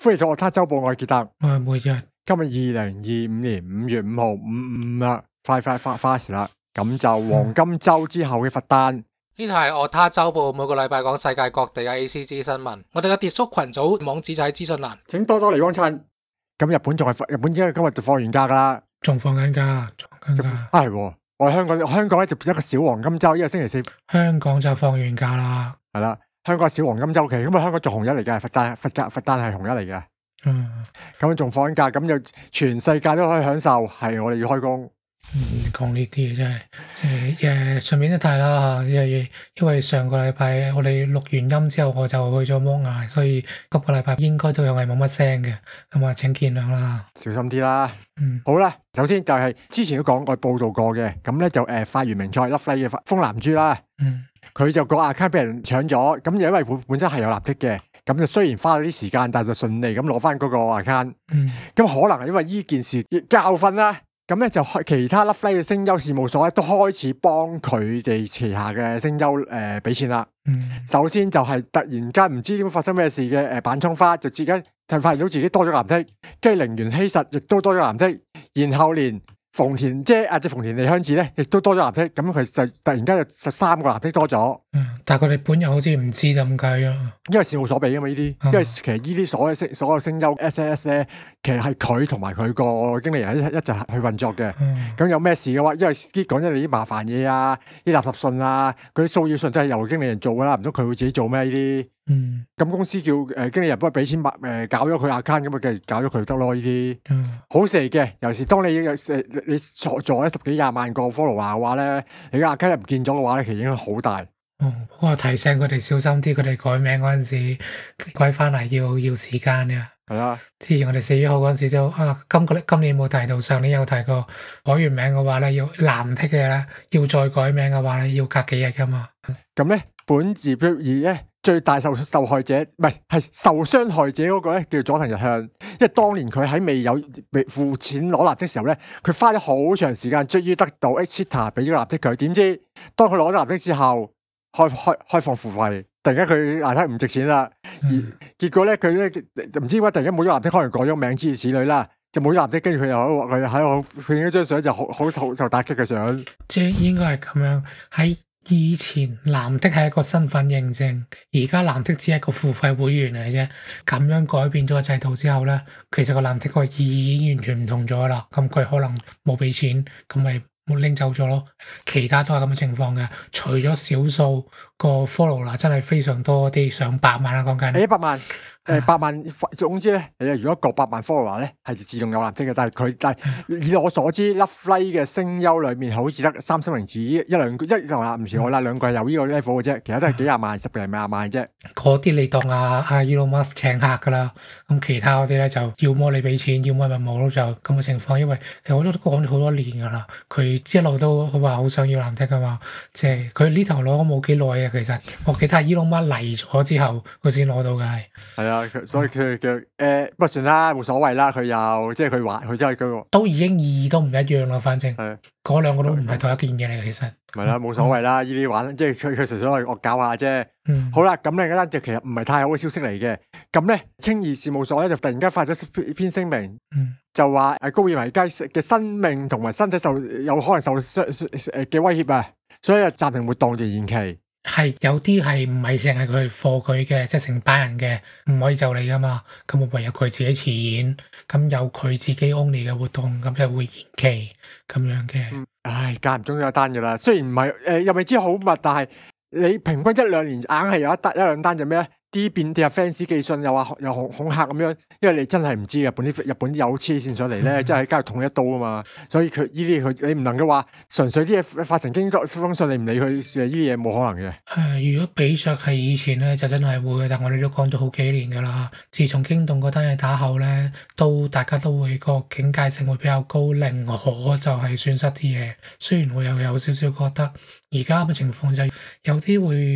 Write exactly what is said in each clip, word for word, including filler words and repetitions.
歡迎咗我他周報，我係傑特。 我係每日。 今日二零二五年五月五號五五啦，快快快 fast 啦。咁就黃金周之後嘅佛誕。 呢度係我他周報，每個禮拜講世界各地嘅 A C G 新聞。我哋嘅跌叔群組網址就喺資訊欄， 請多多嚟幫襯。咁日本仲係日本，因為今日就放完假噶啦， 仲放緊假，放緊假。 係喎，我哋香港香港咧就變咗一個小黃金周，因為星期四香港就放完假啦。 係啦，香港小黃金周期，咁啊香港仲紅日嚟嘅，佛誕佛誕佛誕係紅日嚟嘅。 嗯， 咁仲放緊假，咁就全世界都可以享受，係我哋要開工。 嗯，講呢啲嘢真係，即係誒順便一提啦，因為因為上個禮拜我哋錄完音之後，我就去咗摩崖，所以今個禮拜應該都有係冇乜聲嘅，咁啊請見諒啦， 小心啲啦。 嗯， 好啦，首先就係之前都講過報道過嘅，咁咧就誒發完名賽 Lovely 嘅風男豬啦， 嗯， 佢就個 account 俾人搶咗，咁因為本本身係有立即嘅，咁就雖然花咗啲時間，但係就順利咁攞翻嗰個 account， 嗯， 咁可能係因為呢件事教訓啦。咁咧就其他 Lovely 嘅聲優事務所咧都開始幫佢哋旗下嘅聲優誒俾錢啦。 嗯， 首先就係突然間唔知點發生咩事嘅誒板倉花就自己就發現到自己多咗藍剔，跟住陵園希實亦都多咗藍剔，然後連馮田姐啊，即係馮田利香子咧，亦都多咗藍剔，咁佢就突然間有十三個藍剔多咗。 嗯，但係佢哋本人好似唔知咁計咯， 因為事務所俾噶嘛呢啲， 嗯、 因為其實呢啲所有聲所有聲優 S S 咧，其實係佢同埋佢個經理人一一齊去運作嘅。咁、嗯、有咩事嘅話，因為啲講真，你啲麻煩嘢啊，啲垃圾信啊，嗰啲騷擾信都係由經理人做噶啦，唔通佢會自己做咩呢啲？嗯，咁公司叫誒、呃、經理人幫佢俾錢誒、呃、搞咗佢 account，咁咪繼續搞咗佢得咯呢啲。嗯，好事嚟嘅，尤其是當你有誒你坐咗十幾廿萬個 follower 嘅話咧，你個 account 唔見咗嘅話咧，其實影響好大。 哦，我提醒佢哋小心啲，佢哋改名嗰陣時改翻嚟要要時間嘅。 係啊， 之前我哋四月號嗰陣時都啊，今個今年冇提到，上年有提過，改完名嘅話咧，要藍剔嘅咧，要再改名嘅話咧，要隔幾日噶嘛。 咁咧，本字標而咧最大受受害者唔係係受傷害者嗰個咧，叫做佐藤日向，因為當年佢喺未有未付錢攞藍剔嘅時候咧，佢花咗好長時間，終於得到 Echita 俾咗個藍剔佢，點知當佢攞咗藍剔之後，開開開放付費，突然間佢藍剔唔值錢啦，而結果咧佢咧唔知點解突然間冇咗藍剔，可能改咗名諸如此類啦，就冇咗藍剔，跟住佢又佢喺度佢影咗張相就好好受受打擊嘅相，即係應該係咁樣。喺以前藍剔係一個身份認證，而家藍剔只係一個付費會員嚟啫。咁樣改變咗個制度之後咧，其實個藍剔個意義已經完全唔同咗啦。咁佢可能冇俾錢，咁咪冇拎走咗咯，其他都係咁嘅情況嘅，除咗少數個 follow 啦，真係非常多啲上百萬啦，講緊一百萬，誒、呃、百萬，總之咧，誒如果過百萬 follow 咧，係自動有藍剔嘅，但係佢但係以我所知 ，Lovely 嘅聲優裏面好似得三星榮子一兩個一同啊唔少我啦，兩個係有呢個 level 嘅啫，其他都係幾廿萬、十零廿萬嘅啫。嗰啲你當阿阿 Elon Musk 請客噶啦，咁其他嗰啲咧就要麼你俾錢，要麼咪冇咯，就咁嘅情況。因為其實我都講咗好多年噶啦，佢一路都話好想要藍剔噶嘛，即係佢呢頭攞咗冇幾耐啊。其實我記得 Elon Musk 嚟咗之後，佢先攞到嘅係。係啊，所以佢嘅誒，不過算啦，冇所謂啦。佢又即係佢話，佢真係嗰個都已經意義都唔一樣啦。反正係嗰兩個都唔係同一件嘢嚟嘅，其實。係啦，冇所謂啦。呢啲玩即係佢佢純粹係惡搞下啫。嗯。好啦，咁另一單就其實唔係太好嘅消息嚟嘅。咁咧，青兒事務所咧就突然間發咗篇聲明，嗯、就話誒高爾維佳嘅生命同埋身體受有可能受傷誒嘅威脅啊，所以暫停活動就延期。係有啲係唔係淨係佢貨佢嘅，即係成班人嘅，唔可以就你噶嘛。咁我唯有佢自己辭演，咁有佢自己 only 嘅活動，咁就會延期咁樣嘅、嗯。唉，間唔中有一單噶啦，雖然唔係誒，又未知好密，但係你平均一兩年硬係有一單一兩單就咩咧？啲變啲啊 fans 寄信又話又恐恐嚇咁樣，因為你真係唔知日本啲日本啲有黐線上嚟咧，嗯、真係喺街度捅一刀啊嘛，所以佢呢啲佢你唔能夠話純粹啲嘢發成經封信你唔理佢，呢啲嘢冇可能嘅。誒、呃，如果比着係以前咧，就真係會嘅，但我哋都講咗好幾年噶啦。自從京動嗰單嘢打後咧，都大家都會個警戒性會比較高，寧可就係損失啲嘢。雖然我又有少少覺得而家咁嘅情況就有啲會。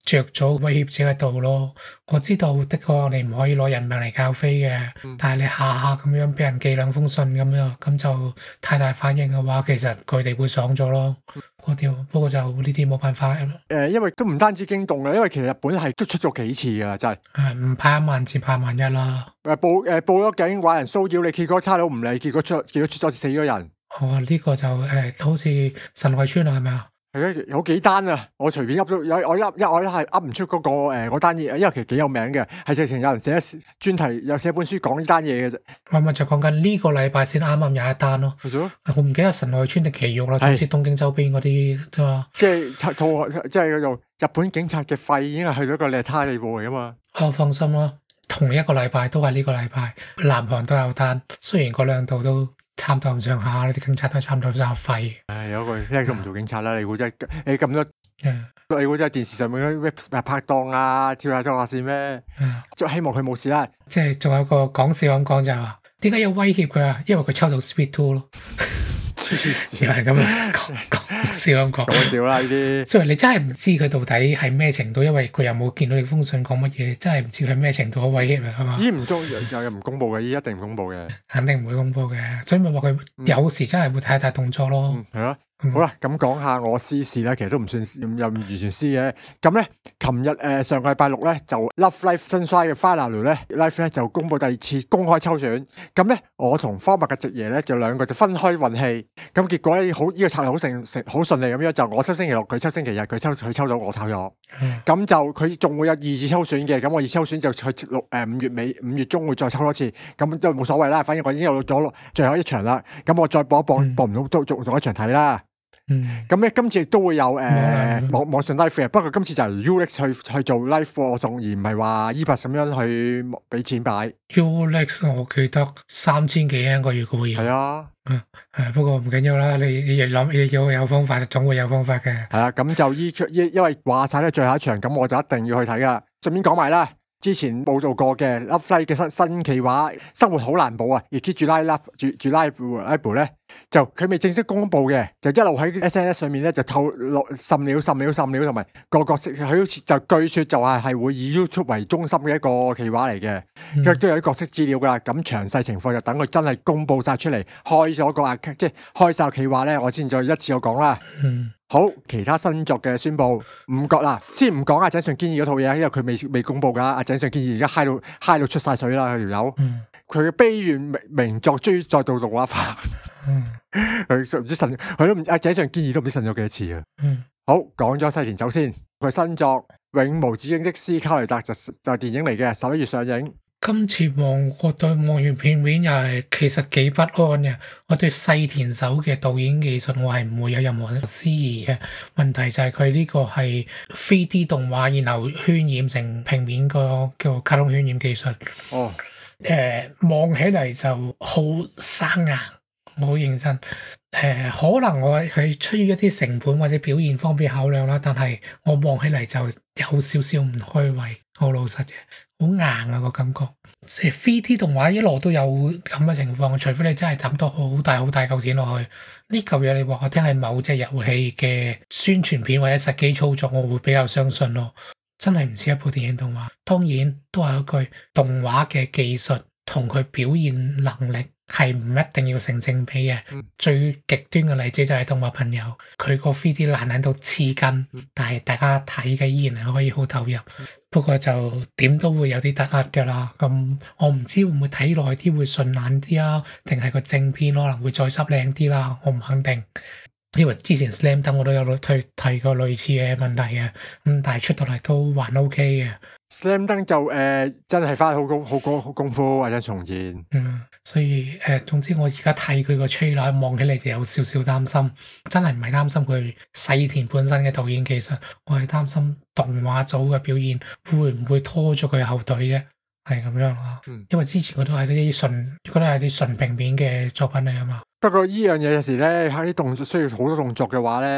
着咗威脅者嘅道咯。我知道的確你唔可以攞人命嚟教飛嘅， 嗯但係你下下咁樣俾人寄兩封信咁樣，咁就太大反應嘅話，其實佢哋會爽咗咯。我屌，不過就呢啲冇辦法嘅。 誒，因為都唔單止驚動嘅，因為其實日本係都出咗幾次噶，真係。 誒唔怕一萬至怕萬一啦。 誒報誒報咗警，話人騷擾你，結果差佬唔理，結果出結果出咗死咗人。 哦，呢個就誒好似神惠村啊，係咪啊？ 係啊，有幾單啊！我隨便噏到有我噏一我一係噏唔出嗰個誒嗰單嘢，因為其實幾有名嘅，係直情有人寫專題，有寫本書講呢單嘢嘅啫。 我咪就講緊呢個禮拜先啱啱有一單咯。 係咗， 我唔記得神奈川定埼玉啦，總之東京周邊嗰啲啫嘛。 即係套即係叫做日本警察嘅肺已經係去到一個劣態地步嚟噶嘛。 我放心啦，同一個禮拜都係呢個禮拜，南韓都有單，雖然嗰兩度都差唔多咁上下，呢啲警察都差唔多咁上下廢。 唉，有一個一都唔做警察啦，你估真係你咁多， 嗯你估真係電視上面嗰啲拍檔啊，跳下跳下線咩？ 嗯， 就希望佢冇事啦。 即係仲有個講笑咁講就係話，點解要威脅佢啊？因為佢抽到 Speed Two 咯。 黐線， 又係咁樣講講笑咁講。 講笑啦呢啲。 所以你真係唔知佢到底係咩程度，因為佢又冇見到你封信講乜嘢，真係唔知佢係咩程度嘅威脅嚟，係嘛？ 依唔中又又唔公佈嘅，依一定唔公佈嘅。 肯定唔會公佈嘅，所以咪話佢有時真係會睇大動作咯。 嗯，係咯。 嗯好啦，咁講下我私事咧，其實都唔算又唔完全私嘅。咁咧，琴日誒上個禮拜六咧，就 Love Life Sunshine 嘅 Final 咧 Life 咧就公佈第二次公開抽選。咁咧，我同荒麥嘅直爺咧就兩個就分開運氣。咁結果咧好呢個策略好成成好順利咁樣，就我抽星期六，佢抽星期日，佢抽佢抽到我抽咗。咁、 嗯、 就佢仲會有二次抽選嘅。咁我二次抽選就去六誒五月尾五月中會再抽多次。咁都冇所謂啦，反正我已經有咗最後一場啦。咁我再搏一搏，搏唔到都仲仲一場睇啦。 嗯， 咁咧今次亦都會有誒、呃嗯、 網網上 live 嘅，不過今次就係 Ulix 去去做 live 播送，而唔係話 E 八咁樣去俾錢擺。 Ulix 我記得三千幾一個月嘅會員。 係啊， 嗯，係不過唔緊要啦，你你諗你要有方法，總會有方法嘅。 係啊，咁就依依因為話晒咧最後一場，咁我就一定要去睇噶。順便講埋啦。之前報道過嘅 Love Life 嘅新新企劃，生活好難保啊！而 keep 住 live live 住住 live live 咧，就佢未正式公布嘅，就一路喺 S N S 上面咧就透露滲料、滲料、滲料，同埋個角色佢好似就據說就係係會以 YouTube 為中心嘅一個企劃嚟嘅，因為都有啲角色資料噶。咁詳細情況就等佢真係公布晒出嚟，開咗個 account 即係開晒企劃咧，我先再一次我講啦。 嗯。 好，其他新作嘅宣佈唔講啦，先唔講阿井上堅二嗰套嘢，因為佢未未公布噶。阿井上堅二而家嗨到嗨到出晒水啦，佢條友。佢嘅悲願名名作終於再度動畫化。佢唔知呻，佢都唔阿井上堅二都唔知呻咗幾多次啊。 嗯、 好，講咗西田走先，佢新作《永無止境的斯卡雷達》就就係電影嚟嘅，十一月上映。 今次望我對望完片面又係其實幾不安嘅，我對細田守嘅導演技術我係唔會有任何質疑嘅。問題就係佢呢個係 三 D 動畫，然後渲染成平面個叫卡通渲染技術。 哦， 誒、呃，望起嚟就好生硬，我好認真。誒、呃，可能我佢出於一啲成本或者表現方面考量啦，但係我望起嚟就有少少唔開胃，好老實嘅。好硬啊個感覺，即係 三 D 動畫一路都有咁嘅情況，除非你真係抌到好大好大嚿錢落去。呢嚿嘢你話我聽係某隻遊戲嘅宣傳片或者實機操作，我會比較相信咯。真係唔似一部電影動畫。當然都係一句，動畫嘅技術同佢表現能力係唔一定要成正比嘅。 嗯、 最極端嘅例子就係動物朋友，佢個 三 D 爛喺度黐筋，嗯、但係大家睇嘅依然係可以好投入。嗯、不過就點都會有啲突兀㗎啦。咁我唔知會唔會睇耐啲會順眼啲啊，定係個正片可能會再執靚啲啦。我唔肯定，因為之前 Slam Dunk 我都有提提過類似嘅問題嘅，咁但係出到嚟都還 OK 嘅。 Slam Dunk 就誒、呃、真係花好高好高好功夫或者重現。 嗯，所以誒、呃，總之我而家睇佢個 trailer 望起嚟就有少少擔心，真係唔係擔心佢細田本身嘅導演技術，我係擔心動畫組嘅表現會唔會拖咗佢後腿啫，係咁樣啊。嗯、因為之前佢都係啲純，佢都係啲純平面嘅作品嚟啊嘛。 不過依樣嘢有時咧，喺啲動作需要好多動作嘅話咧。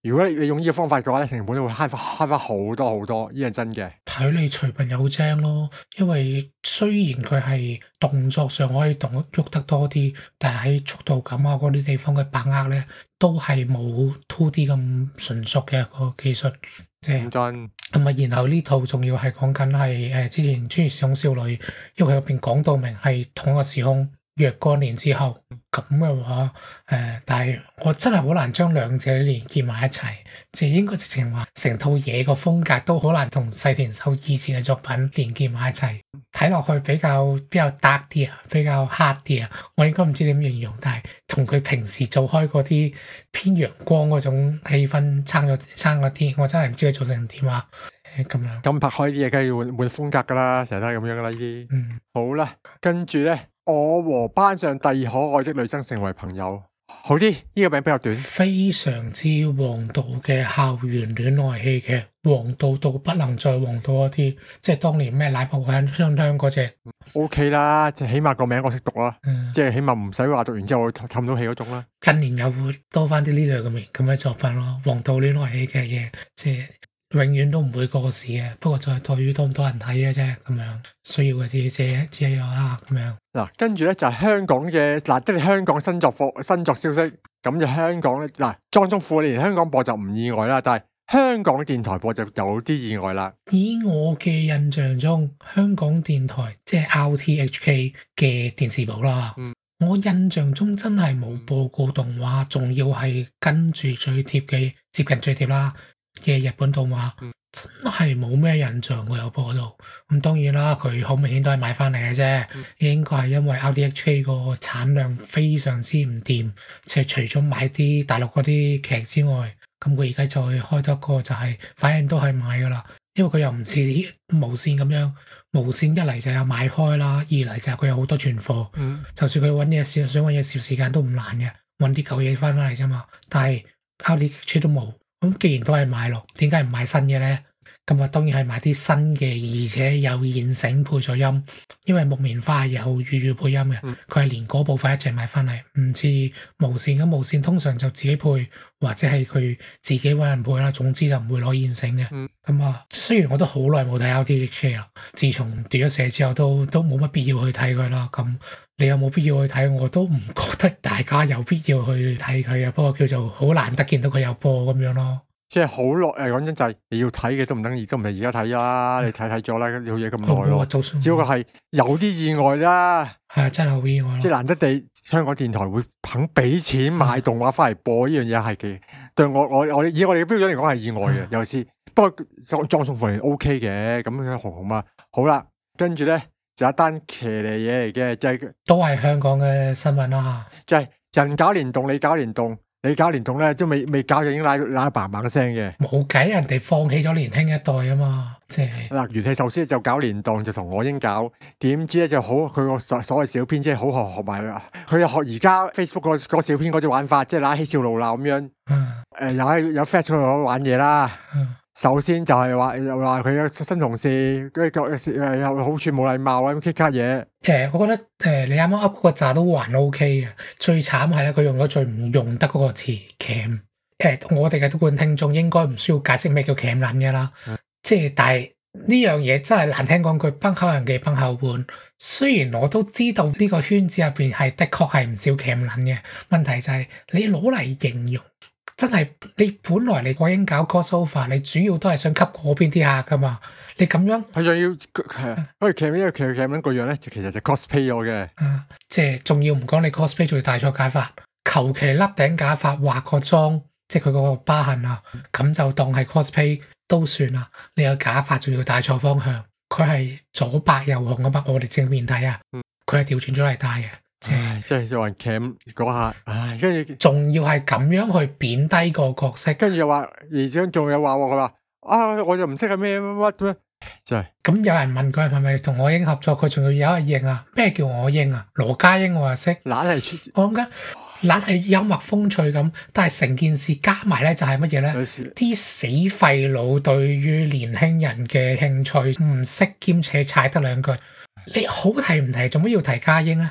如果你用呢個方法嘅話咧，成本都會慳翻慳翻好多好多，呢樣真嘅。 睇你隨便有精咯，因為雖然佢係動作上可以動喐得多啲，但係喺速度感啊嗰啲地方嘅把握咧，都係冇 two D 咁純熟嘅個技術。即係咁真。 咁啊，然後呢套仲要係講緊係誒之前穿越時空少女，因為佢入邊講到明係同一個時空。若干年之後咁嘅話，誒、呃，但係我真係好難將兩者連結埋一齊，即係應該直情話成套嘢個風格都好難同細田守以前嘅作品連結埋一齊，睇落去比較比較 dark 啲啊，比較黑啲啊，我應該唔知點形容，但係同佢平時做開嗰啲偏陽光嗰種氣氛差咗差咗啲，我真係唔知佢做成點啊，咁樣。 咁拍開啲嘢，梗係要換換風格噶啦，成日都係咁樣噶啦呢啲。 嗯， 好啦，跟住咧。我和班上第二可愛的女生成為朋友，好啲。呢、這個名比較短， 非常之王道嘅校園戀愛戲劇，王道到不能再王道一啲，即係當年咩奶泡香香香嗰隻。 O K 啦，即係起碼個名我識讀啦， 嗯、 即係起碼唔使話讀完之後氹到氣嗰種啦。 近年又會多翻啲呢類咁嘅咁嘅作品咯，王道戀愛戲劇嘅嘢，即係。永遠都唔會過時嘅，不過在在於多唔多人睇嘅啫，咁樣需要嘅自己借自己攞啦，咁樣。嗱， 跟住咧就係、是、香港嘅嗱，即係香港新作貨新作消息，咁就香港咧嗱，莊中富連香港播就唔意外啦，但係香港電台播就有啲意外啦。 以我嘅印象中，香港電台即係 R T H K 嘅電視部啦，嗯、我印象中真係冇播過動畫，仲要係跟住最貼嘅接近最貼啦。嘅日本動畫、嗯、真係冇咩印象我有播到，咁當然啦，佢好明顯都係買翻嚟嘅啫，嗯、應該係因為 R T H K 個產量非常之唔掂，即係除咗買啲大陸嗰啲劇之外，咁佢而家再開多個就係、是，反正都係買噶啦，因為佢又唔似無線咁樣，無線一嚟就有買開啦，二嚟就係佢有好多存貨，嗯、就算佢揾嘢少想揾嘢少時間都唔難嘅，揾啲舊嘢翻翻嚟啫嘛，但係 R T H K 都冇。咁既然都係買落，點解唔買新嘅咧？咁啊，當然係買啲新嘅，而且有現成配咗音，因為木棉花係有粵語配音嘅，佢係、嗯、連嗰部分一齊買翻嚟，唔似無線咁，無線通常就自己配，或者係佢自己揾人配啦。總之就唔會攞現成嘅。咁啊、嗯，雖然我都好耐冇睇 R T H K 啦，自從斷咗社之後都都冇乜必要去睇佢啦。咁你有冇必要去睇？我都唔覺得大家有必要去睇佢嘅。不過叫做好難得見到佢有播咁樣咯。 即係好耐誒，講真就係你要睇嘅都唔等於都唔係而家睇啦，你睇睇咗啦，呢套嘢咁耐咯，只不過係有啲意外啦， 係啊，真係好意外咯。即係難得地香港電台會肯俾錢買動畫翻嚟播呢樣嘢係嘅，對我我我以我哋嘅標準嚟講係意外嘅，尤其是不過裝裝送貨嚟 O K 嘅，咁樣紅紅啊，好啦，跟住咧就一單騎呢嘢嚟嘅，就係都係香港嘅新聞啦， 就係人搞聯動，你搞聯動。你搞聯動咧，即係未未搞就已經拉拉嘭嘭聲嘅。冇計， 人哋放棄咗年輕一代啊嘛，即係嗱，元氣壽司就搞聯動，就同我英搞，點知咧就好佢個所所謂小編即係好學學埋啦。佢又學而家 Facebook 個個小編嗰隻玩法，即係拉起笑怒鬧咁樣。嗯。誒、呃，又喺有 Flash 度玩嘢啦。嗯。首先就係話又話佢嘅新同事，跟住誒有好處冇禮貌啊咁 kick 卡嘢。 誒，我覺得誒、呃、你啱啱噏嗰個炸都還 OK 嘅，最慘係咧佢用咗最唔用得嗰個詞 cam。誒，我哋嘅觀聽眾應該唔需要解釋咩叫 cam 撚嘅啦。嗯、即係但係呢樣嘢真係難聽講句，崩口人嘅崩口碗。雖然我都知道呢個圈子入邊係的確係唔少 cam 撚嘅，問題就係你攞嚟形容。真係你本來你我已經搞 crossover，你主要都係想吸嗰邊啲客噶嘛？你咁樣佢仲要係啊？因為其實因為其實其實咁個樣咧，就其實就 cosplay 咗嘅。 啊，即係仲要唔講你 cosplay，仲要戴錯假髮，求其笠頂假髮畫個妝，即係佢嗰個疤痕啊，咁就當係 cosplay 都算啦。你有假髮仲要戴錯方向，佢係左白右紅啊嘛！我哋正面睇啊，佢係調轉咗嚟戴嘅。 唉，即係做人 cam 嗰下，唉，跟住仲要係咁樣去貶低個角色， 跟住又話，而且仲有話佢話啊，我就唔識係咩乜乜咁樣，真係。 咁有人問佢係咪同我英合作，佢仲要有一認啊？咩叫我英啊？羅家英我話識， 懶係出， 我諗緊懶係幽默風趣咁，但係成件事加埋咧就係乜嘢咧？啲死廢佬對於年輕人嘅興趣唔識兼且踩得兩句，你好提唔提？做乜要提家英啊？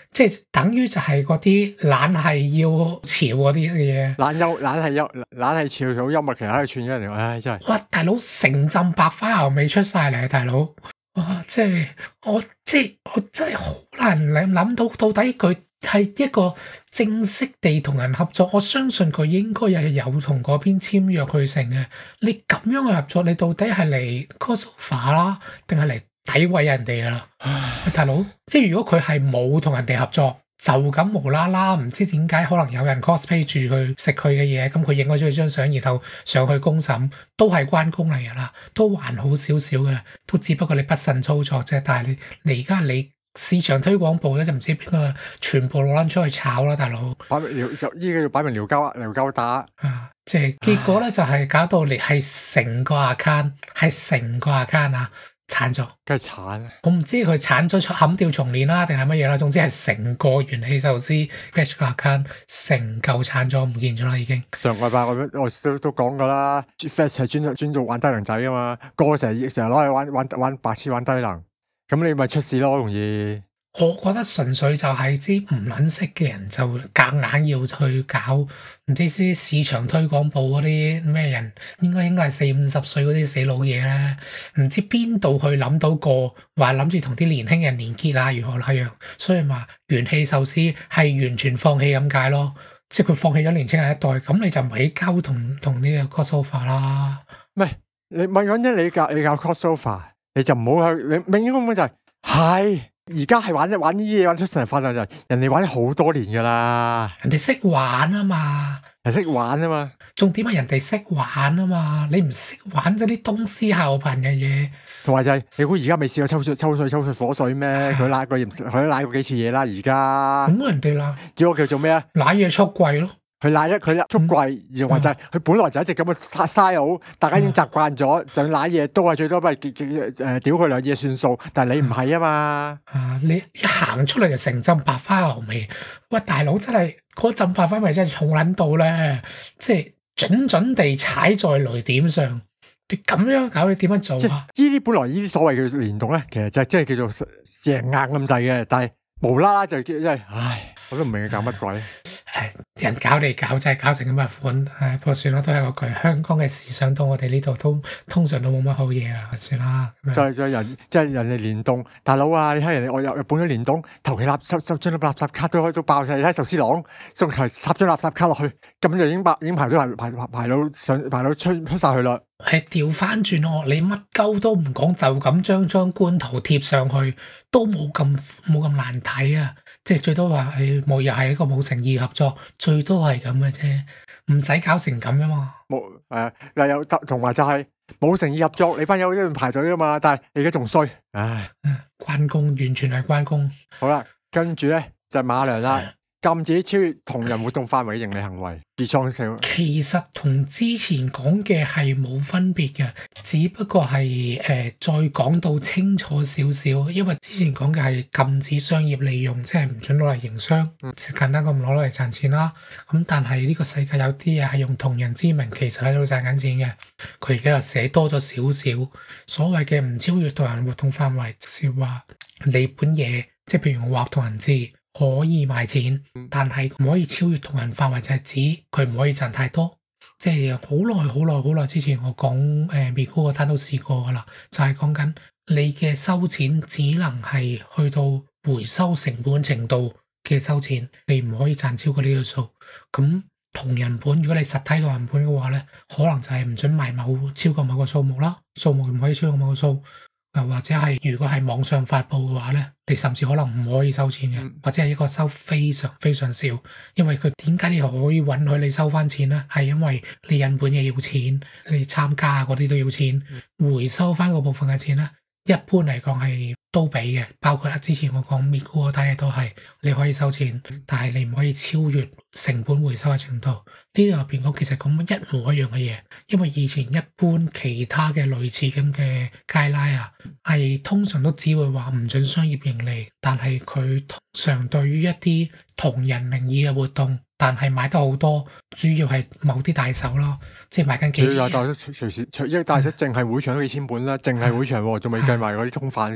即係等於就係嗰啲懶係要潮嗰啲嘢。 懶幽懶係幽懶係潮好幽默，其實喺度串咗人嚟，唉真係。 哇！大佬成浸白花油味出晒嚟啊！大佬，哇！即係我即係我真係好難諗諗到到底佢係一個正式地同人合作。我相信佢應該又係有同嗰邊簽約去成嘅。你咁樣嘅合作，你到底係嚟 crossover 啦，定係嚟詆毀人哋噶啦？喂，大佬，即係如果佢係冇同人哋合作，就咁無啦啦，唔知點解可能有人 cosplay 住佢食佢嘅嘢，咁佢影咗張相，然後上去公審，都係關公嚟噶啦，都還好少少嘅，都只不過你不慎操作啫。但係你你而家你市場推廣部咧就唔知邊個全部攞撚出去炒啦，大佬。 擺明撩就依家要擺明撩交撩交打啊！即係結果咧就係搞到你係成個 account 係成個 account 啊！鏟咗， 梗係鏟啊！ 我唔知佢鏟咗砍掉重練啦，定係乜嘢啦？總之係成個元氣壽司 Fetch 個 account 成嚿鏟咗，唔見咗啦已經。 上個禮拜我我都都講噶啦 ，Fetch 係專專做玩低能仔噶嘛，個個成日成日攞嚟玩玩玩白痴玩低能，咁你咪出事咯，容易。 我覺得純粹就係啲唔撚識嘅人就夾硬要去搞，唔知啲市場推廣部嗰啲咩人，應該應該係四五十歲嗰啲死老嘢咧，唔知邊度去諗到個話諗住同啲年輕人連結啊，如何那樣，所以話元氣壽司係完全放棄咁解咯，即係佢放棄咗年青人一代，咁你就唔係交同同呢個 crossover 啦。 唔係你問緊啫，你教你教 crossover，你就唔好去，你明顯根本就係係。而家係玩玩呢啲嘢玩出神入化就係人哋玩咗好多年噶啦， 人哋識玩啊嘛， 係識玩啊嘛。 重點係人哋識玩啊嘛，你唔識玩咗啲東施效顰嘅嘢。 同埋就係你估而家未試過抽水抽水抽水火水咩？佢拉過佢都拉過幾次嘢啦。而家咁人哋啦， 叫我叫做咩啊？ 攋嘢出櫃咯。 佢賴咗佢出櫃，然後就係佢本來就一直咁嘅 style，大家已經習慣咗，就賴嘢都係最多咪誒屌佢兩嘢算數。但係你唔係啊嘛， 啊你一行出嚟就成浸白花油味，喂大佬真係嗰浸白花味真係重撚到咧，即係準準地踩在雷點上。你咁樣搞你點樣做啊？ 呢啲本來呢啲所謂嘅聯動咧，其實就即係叫做成硬咁滯嘅，但係無啦啦就叫真係，唉，我都唔明佢搞乜鬼。 誒人搞嚟搞就係搞成咁嘅款，誒不過算啦，都係嗰句，香港嘅時尚到我哋呢度都通常都冇乜好嘢啊，算啦。 就係就係人，即係人哋聯動，大佬啊！你睇人哋我日日本嘅聯動，求其垃圾收張垃圾卡都可以都爆晒，你睇壽司郎，仲求插張垃圾卡落去，咁就已經爆，已經排咗排排排到上排到出出晒去啦。 係調翻轉喎，你乜鳩都唔講，就咁將張官圖貼上去，都冇咁冇咁難睇啊！即係最多話誒冇又係一個冇誠意合作，最多係咁嘅啫，唔使搞成咁啊嘛。 冇誒又有同埋就係冇誠意合作，你班友一樣排隊噶嘛，但係你而家仲衰，唉！ 關公完全係關公。 好啦，跟住咧就係馬良啦。禁止超越同人活動範圍嘅營利行為，別創社。 其實同之前講嘅係冇分別嘅，只不過係誒、呃、再講到清楚少少。因為之前講嘅係禁止商業利用，即係唔准攞嚟營商，嗯、簡單咁攞嚟賺錢啦。咁但係呢個世界有啲嘢係用同人之名，其實喺度賺緊錢嘅。佢而家又寫多咗少少，所謂嘅唔超越同人活動範圍，即係話你本嘢，即係譬如我畫同人誌。可以賣錢，但係唔可以超越同人範圍，就係指佢唔可以賺太多。即係好耐好耐好耐之前，我講誒美股嗰單都試過噶啦，就係講緊你嘅收錢只能係去到回收成本程度嘅收錢，你唔可以賺超過呢個數。咁同人本，如果你實體同人本嘅話咧，可能就係唔准賣某超過某個數目啦，數目唔可以超過某個數。又或者係如果係網上發布嘅話咧，你甚至可能唔可以收錢嘅，嗯、或者係一個收非常非常少。因為佢點解你可以允許你收翻錢咧？係因為你印本嘢要錢，你參加嗰啲都要錢，回收翻嗰部分嘅錢咧，一般嚟講係都俾嘅。包括啦，之前我講美股嗰單嘢都係你可以收錢，但係你唔可以超越成本回收嘅程度。呢個入邊講其實講一模一樣嘅嘢，因為以前一般其他嘅類似咁嘅街拉啊，係通常都只會話唔准商業盈利，但係佢通常對於一啲同人名義嘅活動，但係買得好多，主要係某啲大手咯，即係買緊幾千。主要大手隨時隨一大手淨係會場都幾千本啦，淨係會場喎，仲未計埋嗰啲通販啲喎。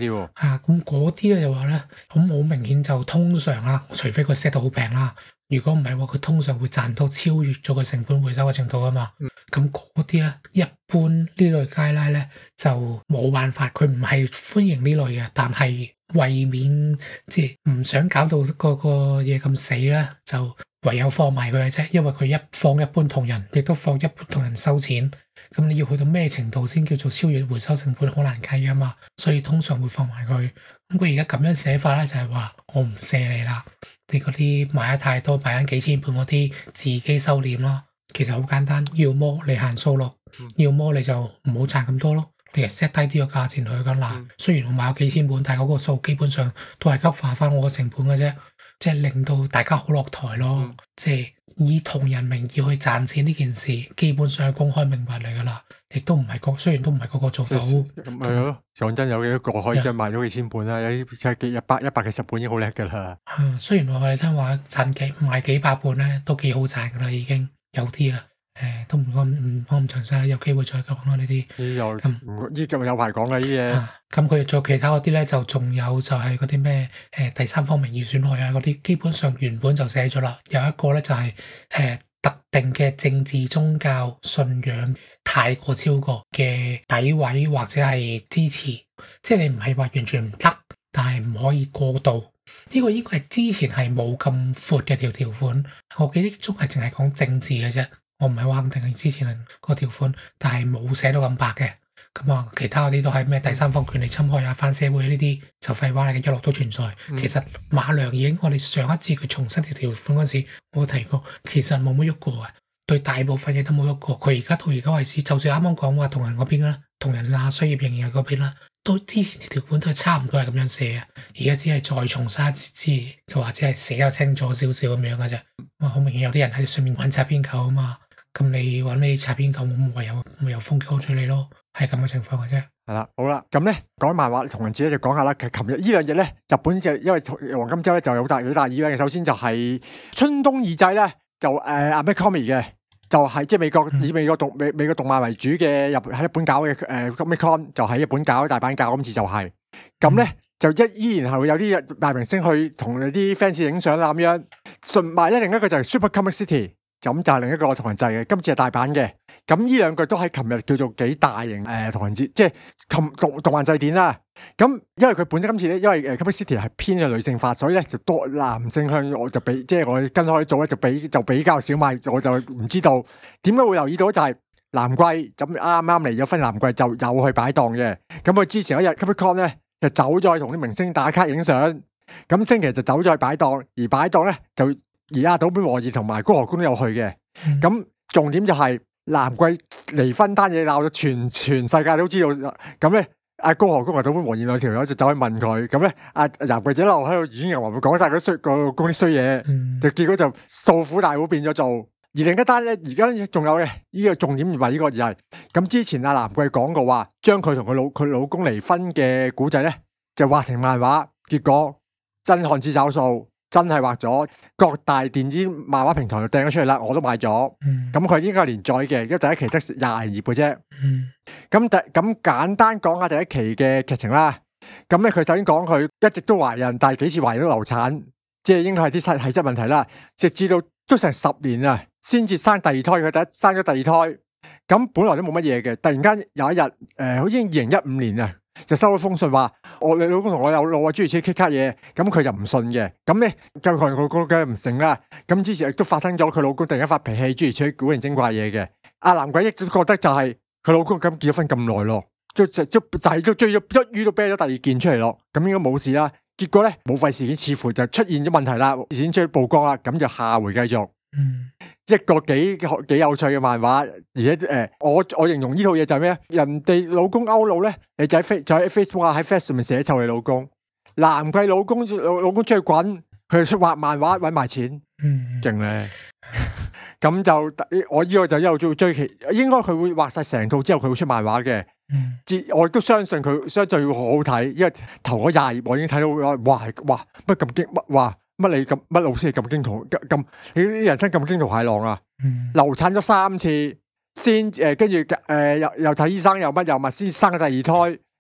啊，咁嗰啲咧就話咧，咁好明顯就通常啊，除非佢 set 到好平啦，如果唔係喎，佢通常會賺到超越咗個成本回收嘅程度啊嘛。咁嗰啲咧，一般呢類街拉咧就冇辦法，佢唔係歡迎呢類嘅，但係為免即係唔想搞到個個嘢咁死咧，就唯有放埋佢嘅啫。因為佢一放一般同仁，亦都放一般同仁收錢。咁你要去到咩程度先叫做超越回收成本，好難計啊嘛，所以通常會放埋佢。咁佢而家咁樣寫法咧，就係話我唔卸你啦，你嗰啲買得太多，買緊幾千本嗰啲自己收斂咯。其實好簡單，要麼你限數咯，要麼你就唔好賺咁多咯，你係 set 低啲個價錢去咁嗱。雖然我買咗幾千本，但係嗰個數基本上都係吸化翻我個成本嘅啫，即係令到大家好落台咯。嗯、即係以同人名義去賺錢呢件事，基本上係公開明白嚟噶啦，亦都唔係個，雖然都唔係個個做到。 咁係咯，講真有幾多個可以真係賣咗幾千本啦，有啲即係幾一百一百幾十本已經好叻噶啦。 嗯，雖然話我哋聽話賺幾賣幾百本咧，都幾好賺噶啦，已經有啲啊。誒，都唔講唔講咁詳細啦，有機會再講啦呢啲。呢有咁呢今日有排講嘅呢嘢。 咁佢做其他嗰啲咧，就仲有就係嗰啲咩誒第三方名義損害啊嗰啲，基本上原本就寫咗啦。有一個咧就係、是、誒、呃、特定嘅政治宗教信仰太過超過嘅詆毀或者係支持，即係你唔係話完全唔得，但係唔可以過度。呢、這個應該係之前係冇咁闊嘅條條款，我記憶中係淨係講政治嘅啫。我唔係話肯定係之前個條款，但係冇寫到咁白嘅。咁啊，其他嗰啲都係咩第三方權利侵害啊、反社會呢啲就廢話嚟嘅，一路都存在。嗯、其實馬良已經我哋上一次佢重新條條款嗰時，我提過，其實冇乜喐過嘅，對大部分嘢都冇喐過。佢而家到而家為止，就算啱啱講話同人嗰邊啦，同人啊商業營業嗰邊啦，都之前條款都係差唔多係咁樣寫嘅。而家只係再重申一次，就或者係寫得清楚少少咁樣嘅啫。哇，好明顯有啲人喺上面揾擦邊球啊嘛〜咁你揾你擦邊球，咁唯有唯有封口處理咯，係咁嘅情況嘅啫。係啦， 好啦，咁咧講漫畫同人誌咧就講下啦。其實琴日呢兩日咧，日本就因為黃金周咧就有好大好大意嘅。首先就係春冬二祭咧，就誒阿 Comic 嘅，就係即係美國以美國動美美國動漫為主嘅日喺日本搞嘅誒 Comic-Con，就喺日本搞，大阪搞，今次就係咁咧，就一依然係會有啲大明星去同啲 fans 影相啦咁樣。順埋咧另一個就係 Super Comic City。咁就係另一個同人祭嘅，今次係大阪嘅。咁呢兩個都喺琴日叫做幾大型誒同人節，即係同動動漫祭典啦。咁因為佢本身今次咧，因為誒 Comic City 係偏嘅女性化，所以咧就多男性向，我就比即係我跟開做咧就比就比較少賣，我就唔知道點解會留意到就係男季咁啱啱嚟咗分男季就有去擺檔嘅。咁佢之前嗰日 Comic Con 咧就走咗去同啲明星打卡影相，咁星期就走咗去擺檔，而擺檔咧就。而阿島本和彥同埋高河宮都有去嘅，咁、嗯、重點就係男季離婚單嘢鬧到全全世界都知道，咁咧阿高河宮同島本和彥兩條友就走去問佢，咁咧阿男季就一路喺度演又話會講晒嗰衰個老公啲衰嘢，就結果就訴苦大會變咗做。而另一單咧，而家仲有嘅呢、這個重點唔係呢個而係，咁之前阿男季講過話，將佢同佢老佢老公離婚嘅古仔咧，就畫成漫畫，結果真漢子找數。真係畫咗，各大電子漫畫平台就掟咗出嚟啦，我都買咗。咁佢、嗯、應該係連載嘅，因為第一期得廿頁嘅啫。咁第咁簡單講下第一期嘅劇情啦。咁咧佢首先講佢一直都懷孕，但係幾次懷孕都流產，即係應該係啲體質問題啦。直至到都成十年啊，先至生第二胎。佢第一生咗第二胎，咁本來都冇乜嘢嘅。突然間有一日，誒、呃，好似二零一五年啊。就收咗封信話，我你老公同我有路啊，諸如此類 K 卡嘢，咁佢就唔信嘅，咁咧咁佢佢佢梗係唔信啦。咁之前亦都發生咗佢老公突然間發脾氣，諸如此類古靈精怪嘢嘅。阿男鬼亦都覺得就係佢老公咁結咗婚咁耐咯，就就就係都追咗一於都啤咗第二件出嚟咯，咁應該冇事啦。結果咧冇費事件似乎就出現咗問題啦，事件出去曝光啦，咁就下回繼續。嗯，一個幾幾有趣嘅漫畫，而且誒、呃，我我形容呢套嘢就係咩？人哋老公勾佬咧，你就喺 face 就喺 Facebook 啊，喺 Facebook 上面寫臭你老公。男貴老公老老公出去滾，佢出畫漫畫搵埋錢，嗯，勁咧。咁就我呢個就一路追追其，應該佢會畫晒成套之後，佢會出漫畫嘅。嗯，我亦都相信佢相對會好好睇，因為頭嗰廿頁我已經睇到哇哇乜咁激乜哇。乜你咁乜老師係咁驚濤咁你啲人生咁驚濤駭浪啊？嗯、流產咗三次，先誒跟住誒又又睇醫生又乜又乜先生咗第二胎，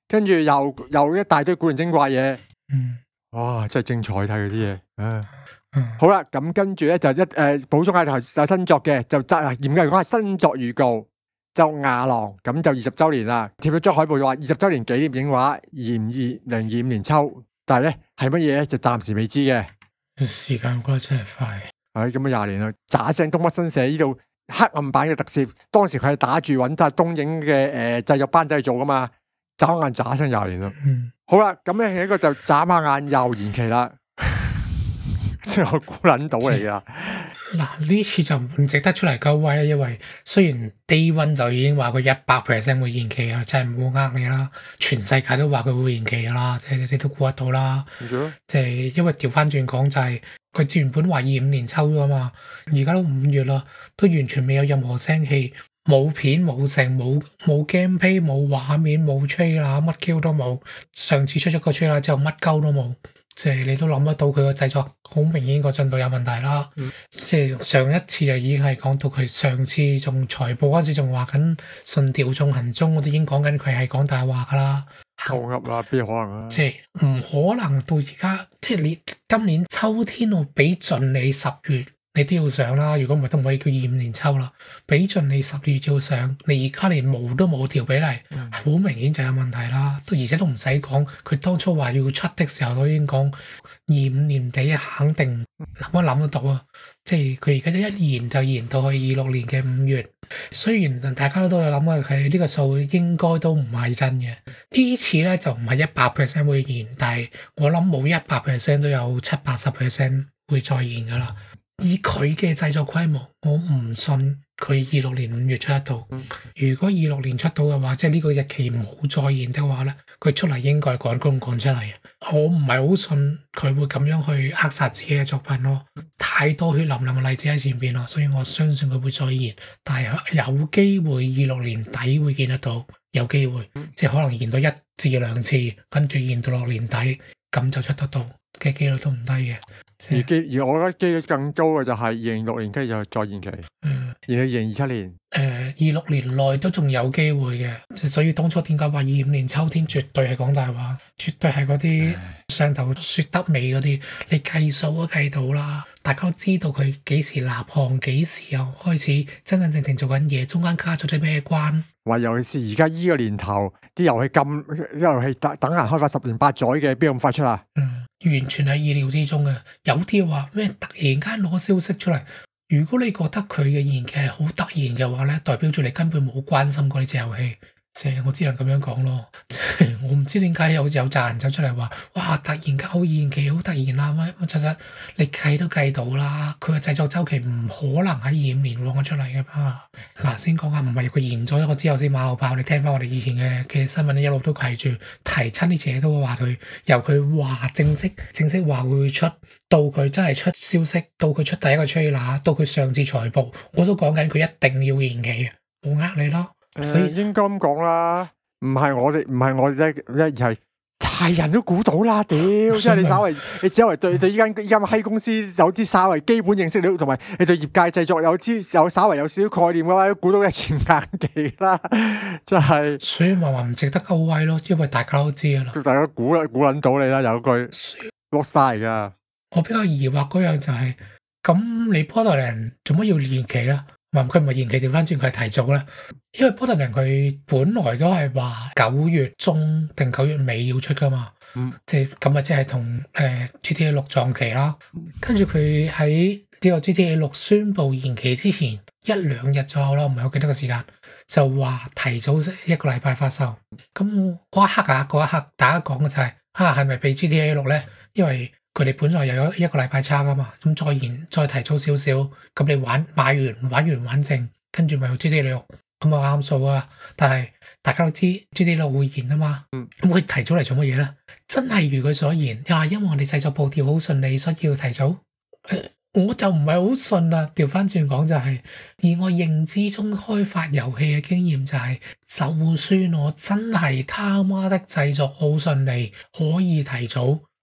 跟住又又一大堆古靈精怪嘢， 嗯， 哇！真係精彩睇嗰啲嘢，啊！ 嗯， 好啦，咁跟住咧就一誒、呃、補充下就係有新作嘅，就真係嚴格嚟講係新作預告，就亞狼咁就二十週年啦，貼咗張海報就話二十週年紀念影畫，二唔二零二五年秋，但係咧係乜嘢咧就暫時未知嘅。 時間我覺得真係快。 係咁啊廿年啦，渣聲東北新社呢度黑暗版嘅特攝，當時佢係打住揾晒東映嘅誒製作班底去做噶嘛，眨眼渣聲廿年啦。 嗯， 好啦，咁咧呢個就眨下眼又延期啦。即係我估撚到嚟噶， 嗱呢次就唔值得出嚟鳩威啦，因為雖然 Day One 就已經話佢一百 percent 會延期啊，真係唔好呃你啦，全世界都話佢會延期噶啦，即係你都估得到啦。即係因為調翻轉講就係佢原本話二五年抽咗嘛，而家都五月啦，都完全未有任何聲氣，冇片冇成冇冇 gameplay 冇畫面冇 trailer 乜 Q 都冇，上次出咗個 trailer之後乜鳩都冇。即係你都諗得到佢個製作好明顯個進度有問題啦。嗯、即係上一次就已經係講到佢上次仲財報嗰陣時仲話緊信條縱行中，我都已經講緊佢係講大話噶啦。 夠噏啦，邊有可能啊？ 即係唔可能到而家，即係你今年秋天我俾盡你十月。你都要上啦，如果唔係都唔可以叫二五年秋啦。俾盡你十月要上，你而家連毛都冇調俾你，好、嗯、明顯就有問題啦。都而且都唔使講，佢當初話要出的時候都已經講二五年底肯定諗都諗得到啊。即係佢而家一延就延到去二六年嘅五月。雖然大家都有諗過佢呢個數應該都唔係真嘅，呢次咧就唔係一百 percent 會延，但係我諗冇一百 percent 都有七八十 percent 會再延噶啦。以佢嘅製作規模，我唔信佢二六年五月出得到。如果二六年出到嘅話，即係呢個日期唔好再延的話咧，佢出嚟應該係趕工趕出嚟嘅。我唔係好信佢會咁樣去扼殺自己嘅作品咯。太多血淋淋嘅例子喺前邊咯，所以我相信佢會再延，但係有機會二六年底會見得到，有機會，即係可能延到一至兩次，跟住延到六年底，咁就出得到嘅機率都唔低嘅。 而機而我覺得機率更高嘅就係二零六年，跟住就再延期， 嗯， 延到二零二七年。 誒，二六年內都仲有機會嘅，所以當初點解話二五年秋天絕對係講大話，絕對係嗰啲上頭說得尾嗰啲，你計數都計到啦。大家都知道佢幾時立項，幾時又開始真真正正做緊嘢，中間卡咗啲咩關？ 話尤其是而家依個年頭，啲遊戲咁，啲遊戲等等人開發十年八載嘅，邊咁快出啊？ 嗯，完全係意料之中嘅。有啲話咩突然間攞消息出嚟，如果你覺得佢嘅延期係好突然嘅話咧，代表住你根本冇關心過呢隻遊戲。即係我只能咁樣講咯，我唔知點解有有扎人走出嚟話，哇！突然間好延期，好突然啦，乜乜柒柒，你計都計到啦，佢嘅製作周期唔可能喺二五年放咗出嚟嘅嘛。嗱，先講下，唔係佢延咗一個之後先馬後炮，你聽翻我哋以前嘅嘅新聞一路都提住提親啲嘢，都會話佢由佢話正式正式話會出，到佢真係出消息，到佢出第一個 trailer，到佢上次財報，我都講緊佢一定要延期嘅，我呃你咯。所以、呃、 應該咁講啦，唔係我哋，唔係我哋咧，而係係人都估到啦。屌，即係你稍微，你稍微對對依間依間閪公司有啲稍微基本認識，你同埋你對業界製作有啲有稍微有少少概念嘅話，都估到係前硬技啦。真係，所以話話唔值得高威咯，因為大家都知噶啦，大家估啦，估捻到你啦，有句落晒噶。我比較疑惑嗰樣就係、是，咁你 Borderlands 做乜要延期咧？話佢唔係延期調翻轉，佢係提早啦。因為 Borderlands 佢本來都係話九月中定九月尾要出噶嘛，嗯，即係咁啊，即係同誒 G T A 六撞期啦。跟住佢喺呢個 G T A 六宣布延期之前一兩日左右啦，唔係好記得個時間，就話提早一個禮拜發售。咁嗰一刻啊，嗰一刻大家講嘅就係、是、啊，係咪俾 G T A 六咧？因為佢哋本來又有一個禮拜差噶嘛，咁再延再提早少少，咁你玩買完玩完玩剩，跟住咪有 G T A 六，咁啊啱數啊！但係大家都知 G T A 六會延啊嘛，咁佢、嗯、提早嚟做乜嘢咧？真係如佢所言，又係因為我哋製作步調好順利，所以要提早。我就唔係好信啦。調翻轉講就係、是，以我認知中開發遊戲嘅經驗就係、是，就算我真係他媽的製作好順利，可以提早。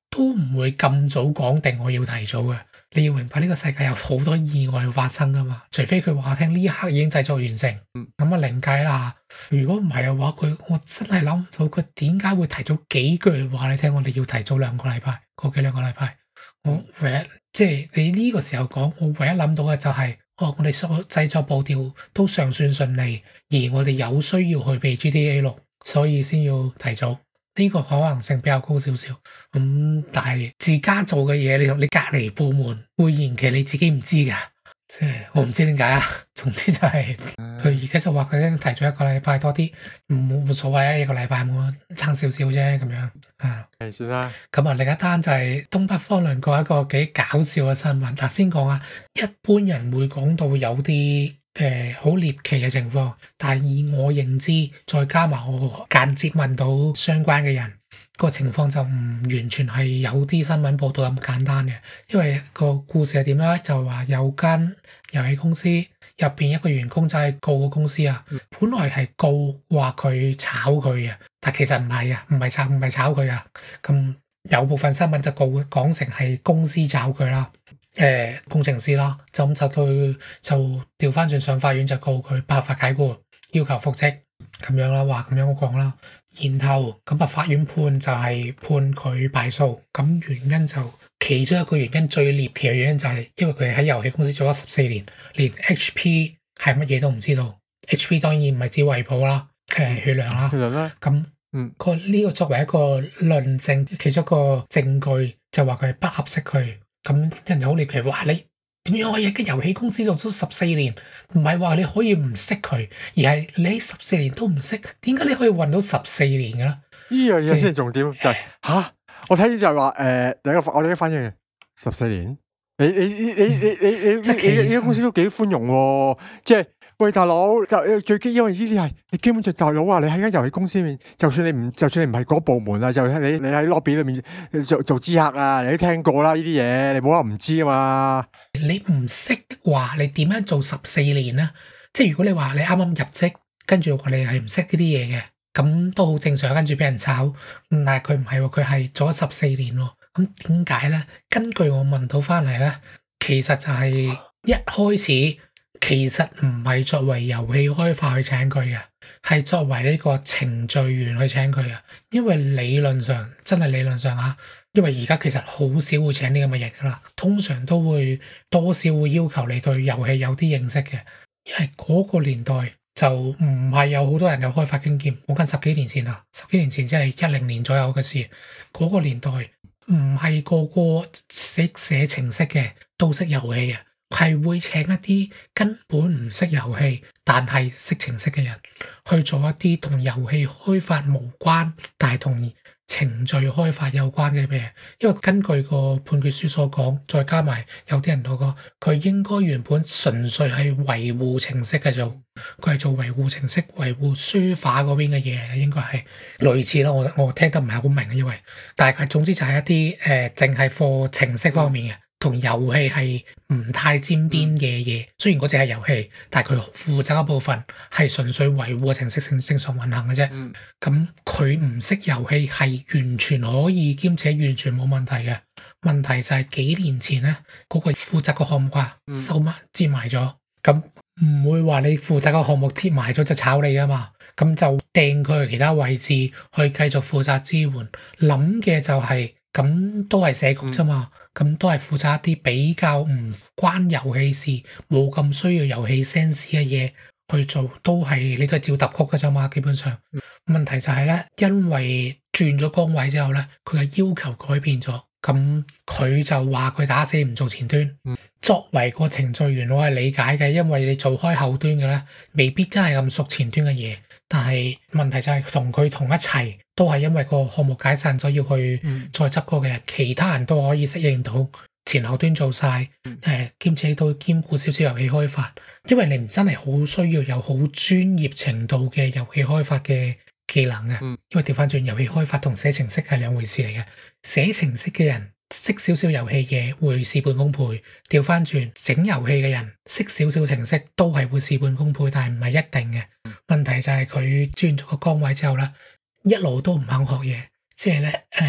都唔會咁早講定我要提早嘅。你要明白呢個世界有好多意外發生噶嘛，除非佢話聽呢一刻已經製作完成，咁啊另計啦。如果唔係嘅話，佢我真係諗唔到佢點解會提早幾句話你聽，我哋要提早兩個禮拜，過幾兩個禮拜。我唯一即係你呢個時候講，我唯一諗到嘅就係、是，哦，我哋所製作步調都尚算順利，而我哋有需要去備 G T A 六，所以先要提早。呢個可能性比較高少少，咁、嗯、但係自家做嘅嘢，你同你隔離部門會延期，你自己唔知㗎，即係我唔知點解啊。總之就係佢而家就話佢咧提早一個禮拜多啲，冇冇所謂啊，一個禮拜冇差少少啫咁樣啊。 係算啦。咁啊另一單就係東北方鄰國一個幾搞笑嘅新聞。嗱先講啊，一般人會講到有啲誒好獵奇嘅情況，但係以我認知，再加埋我間接問到相關嘅人，個情況就唔完全係有啲新聞報道咁簡單嘅。因為個故事係點咧？就話有間遊戲公司入邊一個員工就係告個公司啊，本來係告話佢炒佢嘅，但其實唔係啊，唔係炒唔係炒佢啊。咁有部分新聞就告講成係公司炒佢啦。誒、呃、工程師啦，就咁就去就調翻轉上法院就告佢百法解僱，要求復職咁樣啦，話咁樣講啦。然後咁啊，法院判就係判佢敗訴。咁原因就其中一個原因最獵奇嘅原因就係因為佢喺遊戲公司做咗十四年，連 H P 係乜嘢都唔知道。H P 當然唔係指惠普啦，誒血量啦。血量啦。咁嗯，個呢個作為一個論證，其中一個證據就話佢係不合適佢。咁人就好獵奇，話你點樣可以喺間遊戲公司做咗十四年？唔係話你可以唔識佢，而係你喺十四年都唔識，點解你可以混到十四年嘅咧？呢樣嘢先係重點，就係、是、吓，我睇就係話誒，第一個我哋啲反應十四年，你你你你你你你你你間公司都幾寬容喎，即係。喂，大佬就最基，因為呢啲係你基本上就佬啊！你喺間遊戲公司面，就算你唔就算你唔係嗰部門啊，就你你喺 lobby 裏面做做知客啊，你都聽過啦呢啲嘢，你冇可能唔知啊嘛！ 你唔識話，你點樣做十四年咧？即係如果你話你啱啱入職，跟住話你係唔識呢啲嘢嘅，咁都好正常，跟住俾人炒。但係佢唔係喎，佢係做咗十四年喎。咁點解咧？根據我問到翻嚟咧，其實就係一開始。其實唔係作為遊戲開發去請佢嘅，係作為呢個程序員去請佢嘅。因為理論上，真係理論上啊，因為而家其實好少會請呢咁嘅人噶啦，通常都會多少會要求你對遊戲有啲認識嘅。因為嗰個年代就唔係有好多人有開發經驗，講緊十幾年前啦，十幾年前即係一零年左右嘅事。嗰個年代唔係個個識寫程式嘅都識遊戲嘅。係會請一啲根本唔識遊戲，但係識程式嘅人去做一啲同遊戲開發無關，但係同程序開發有關嘅嘢。因為根據個判決書所講，再加埋有啲人都講，佢應該原本純粹係維護程式嘅做，佢係做維護程式、維護書法嗰邊嘅嘢嚟嘅，應該係類似咯。我我聽得唔係好明，因為但係佢總之就係一啲誒，淨係課程式方面嘅。同遊戲係唔太沾邊嘅嘢，雖然嗰隻係遊戲，但係佢負責一部分係純粹維護程式正正常運行嘅啫。咁佢唔識遊戲係完全可以，兼且完全冇問題嘅。問題就係幾年前咧，嗰、嗰個負責個項目啊收埋接埋咗，咁唔會話你負責個項目接埋咗就炒你噶嘛？咁就掟佢去其他位置去繼續負責支援，諗嘅就係、是。咁都係社局啫嘛，咁、嗯、都係負責一啲比較唔關遊戲事、冇咁需要遊戲 sense 嘅嘢去做，都係你都係照揼曲嘅啫嘛。基本上，嗯、問題就係咧，因為轉咗崗位之後咧，佢嘅要求改變咗，咁佢就話佢打死唔做前端。嗯、作為個程序員，我係理解嘅，因為你做開後端嘅咧，未必真係咁熟前端嘅嘢。但係問題就係同佢同一齊，都係因為個項目解散咗要去再執過嘅人，嗯、其他人都可以適應到前後端做晒，誒、嗯、兼且都兼顧少少遊戲開發，因為你唔真係好需要有好專業程度嘅遊戲開發嘅技能嘅，嗯、因為調翻轉遊戲開發同寫程式係兩回事嚟嘅，寫程式嘅人識少少遊戲嘢會事半功倍，調翻轉整遊戲嘅人識少少程式都係會事半功倍，但係唔係一定嘅。問題就係佢轉咗個崗位之後咧，一路都唔肯學嘢，即係咧誒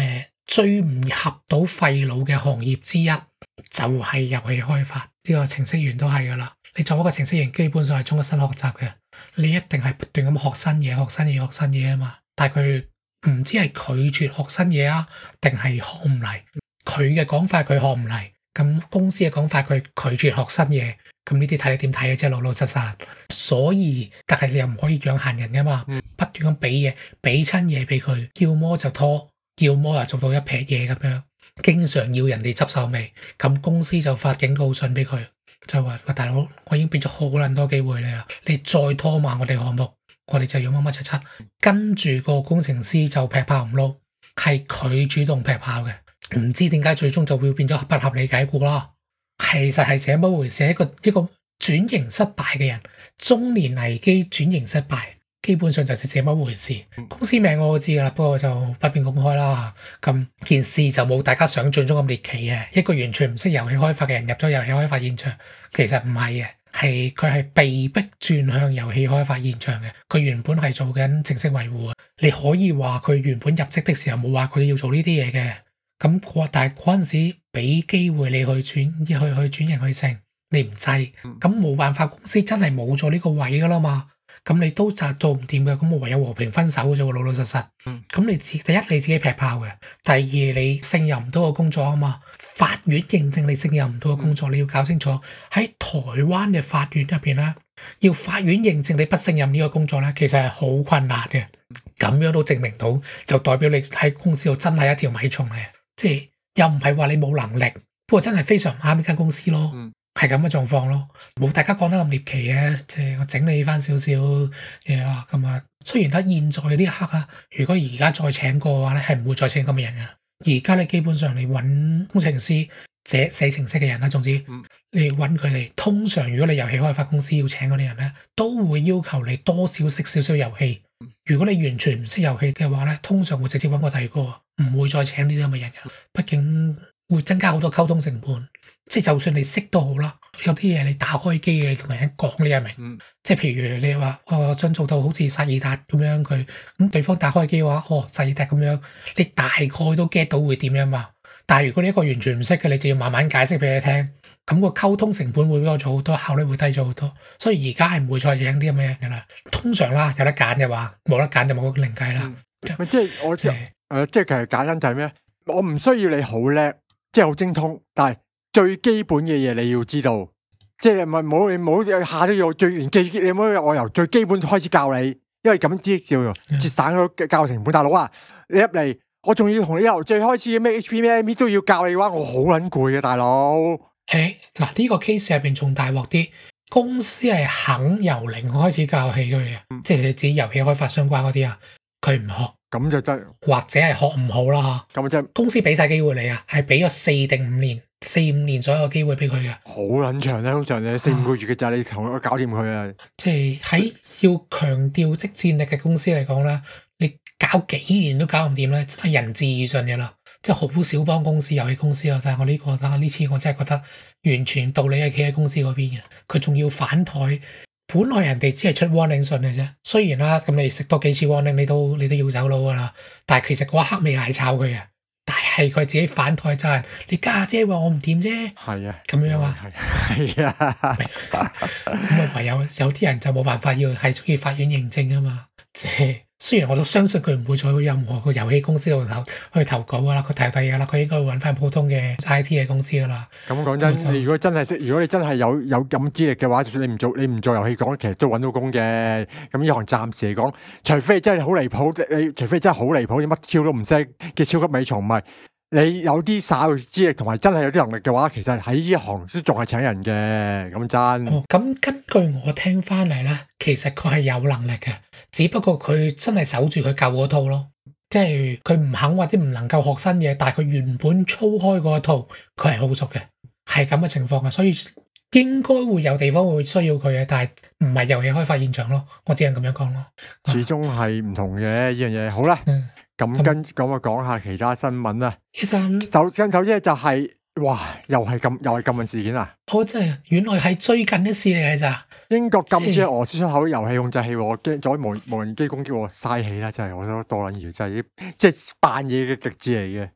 最唔合到肺腦嘅行業之一就係遊戲開發，呢個程式員都係噶啦。你作為一個程式員，基本上係終身學習嘅，你一定係不斷咁學新嘢、學新嘢、學新嘢啊嘛。但係佢唔知係拒絕學新嘢啊，定係學唔嚟？佢嘅講法佢學唔嚟，咁公司嘅講法佢拒絕學新嘢，咁呢啲睇你點睇嘅啫，老老實實。所以，但係你又唔可以養閒人噶嘛，不斷咁俾嘢，俾親嘢俾佢，要麼就拖，要麼就做到一撇嘢咁樣，經常要人哋執手尾，咁公司就發警告信俾佢，就話：喂，大佬，我已經俾咗好撚多機會你啦，你再拖慢我哋項目，我哋就要乜乜七七。跟住個工程師就劈炮唔撈，係佢主動劈炮嘅。唔知點解最終就會變咗不合理解僱啦。其實係這麼回事，一個一個轉型失敗嘅人，中年危機轉型失敗，基本上就是這麼回事。公司名我都知噶啦，不過就不便公開啦。咁件事就冇大家想象中咁獵奇嘅，一個完全唔識遊戲開發嘅人入咗遊戲開發現場，其實唔係嘅，係佢係被逼轉向遊戲開發現場嘅。佢原本係做緊程式維護啊，你可以話佢原本入職的時候冇話佢要做呢啲嘢嘅。咁但係嗰陣時俾機會你去轉去去轉型去成，你唔制，咁冇辦法，公司真係冇咗呢個位噶啦嘛，咁你都就做唔掂嘅，咁我唯有和平分手啫喎，老老實實。咁你自第一你自己劈炮嘅，第二你勝任唔到個工作啊嘛，法院認證你勝任唔到個工作，你要搞清楚喺台灣嘅法院入邊咧，要法院認證你不勝任呢個工作咧，其實係好困難嘅，咁樣都證明到，就代表你喺公司度真係一條米蟲嚟。即係又唔係話你冇能力，不過真係非常唔啱呢間公司咯，係咁嘅狀況咯，冇大家講得咁獵奇嘅。即係我整理翻少少嘢啦，咁啊，雖然喺現在呢一刻啊，如果而家再請過嘅話咧，係唔會再請咁嘅人嘅。而家你基本上你揾工程師、寫寫程式嘅人啦，總之你揾佢哋，通常如果你遊戲開發公司要請嗰啲人咧，都會要求你多少識少少遊戲。如果你完全唔識遊戲嘅話咧，通常會直接揾個第二個，唔會再請呢啲咁嘅人嘅。畢竟會增加好多溝通成本。即係就算你識都好啦，有啲嘢你打開機嘅，你同人講你又明。嗯、即係譬如你話我想做到好似薩爾達咁樣，佢咁對方打開機嘅話，哦薩爾達咁樣，你大概都 get 到會點樣嘛。但係如果你一個完全唔識嘅，你就要慢慢解釋俾佢聽，咁個溝通成本會多咗好多，效率會低咗好多。所以而家係唔會再請啲咁嘅人噶啦。通常啦，有得揀嘅話，冇得揀就冇另計啦。 嗯、即係我誒、呃，即係其實簡單就係咩？我唔需要你好叻，即係好精通，但係最基本嘅嘢你要知道，即係唔係冇你冇下都要最連基，你唔好我由最基本開始教你，因為咁樣知叫節省咗教成本。大佬啊，你入嚟。我仲要同你由最開始嘅咩 H P 咩 M V 都要教你嘅話，我好撚攰嘅大佬。誒， 嗱呢個 case 入邊仲大鑊啲，公司係肯由零開始教起佢嘅，嗯、即係你自己遊戲開發相關嗰啲啊，佢唔學， 咁就真， 或者係學唔好啦吓。咁即係公司俾晒機會你啊，係俾咗四定五年，四五年左右嘅機會俾佢嘅。好撚長咧，通常你四五個月嘅咋，你同我搞掂佢啊。 即係喺要強調即戰力嘅公司嚟講咧。你搞幾年都搞唔掂咧，真係仁至義盡嘅啦，即係好少幫公司遊戲公司啊！就係我呢個，但係呢次我真係覺得完全道理係企喺公司嗰邊嘅，佢仲要反台。本來人哋只係出 warning 信嘅啫，雖然啦，咁你食多幾次 warning，你都你都要走佬噶啦。但係其實嗰一刻未嗌炒佢嘅，但係佢自己反台就係你家姐話我唔掂啫。係啊，咁樣啊，係啊，咁啊唯有有啲人就冇辦法要係中意法院認證啊嘛，即係。雖然我都相信佢唔會再去任何個遊戲公司度投去投稿噶啦，佢投第二噶啦，佢應該會揾翻普通嘅 I T 嘅公司噶啦。咁講真，就你如果真係識，如果你真係有有咁資歷嘅話，就算你唔做你唔做遊戲講，其實都揾到工嘅。咁呢行暫時嚟講，除非真係好離譜，你除非真係好離譜，你乜 Q 都唔識嘅超級尾蟲，唔係你有啲稍資歷同埋真係有啲能力嘅話，其實喺呢一行都仲係請人嘅。咁真。哦，咁根據我聽翻嚟咧，其實佢係有能力嘅。只不過佢真係守住佢舊嗰套咯，即係佢唔肯或者唔能夠學新嘢，但係佢原本操開嗰套佢係好熟嘅，係咁嘅情況嘅，所以應該會有地方會需要佢嘅，但係唔係遊戲開發現場咯，我只能咁樣講咯。始終係唔同嘅呢樣嘢。好啦，咁、嗯、跟咁我講下其他新聞啦。首先首先就係、是。哇！又係咁，又係禁運事件啊！我真係原來係最近嘅事嚟嘅咋？英國禁止俄羅斯出口遊戲控制器，我驚咗無無人機攻擊我，嘥氣啦！真係我都多撚嘢，真係即係扮嘢嘅極致嚟嘅。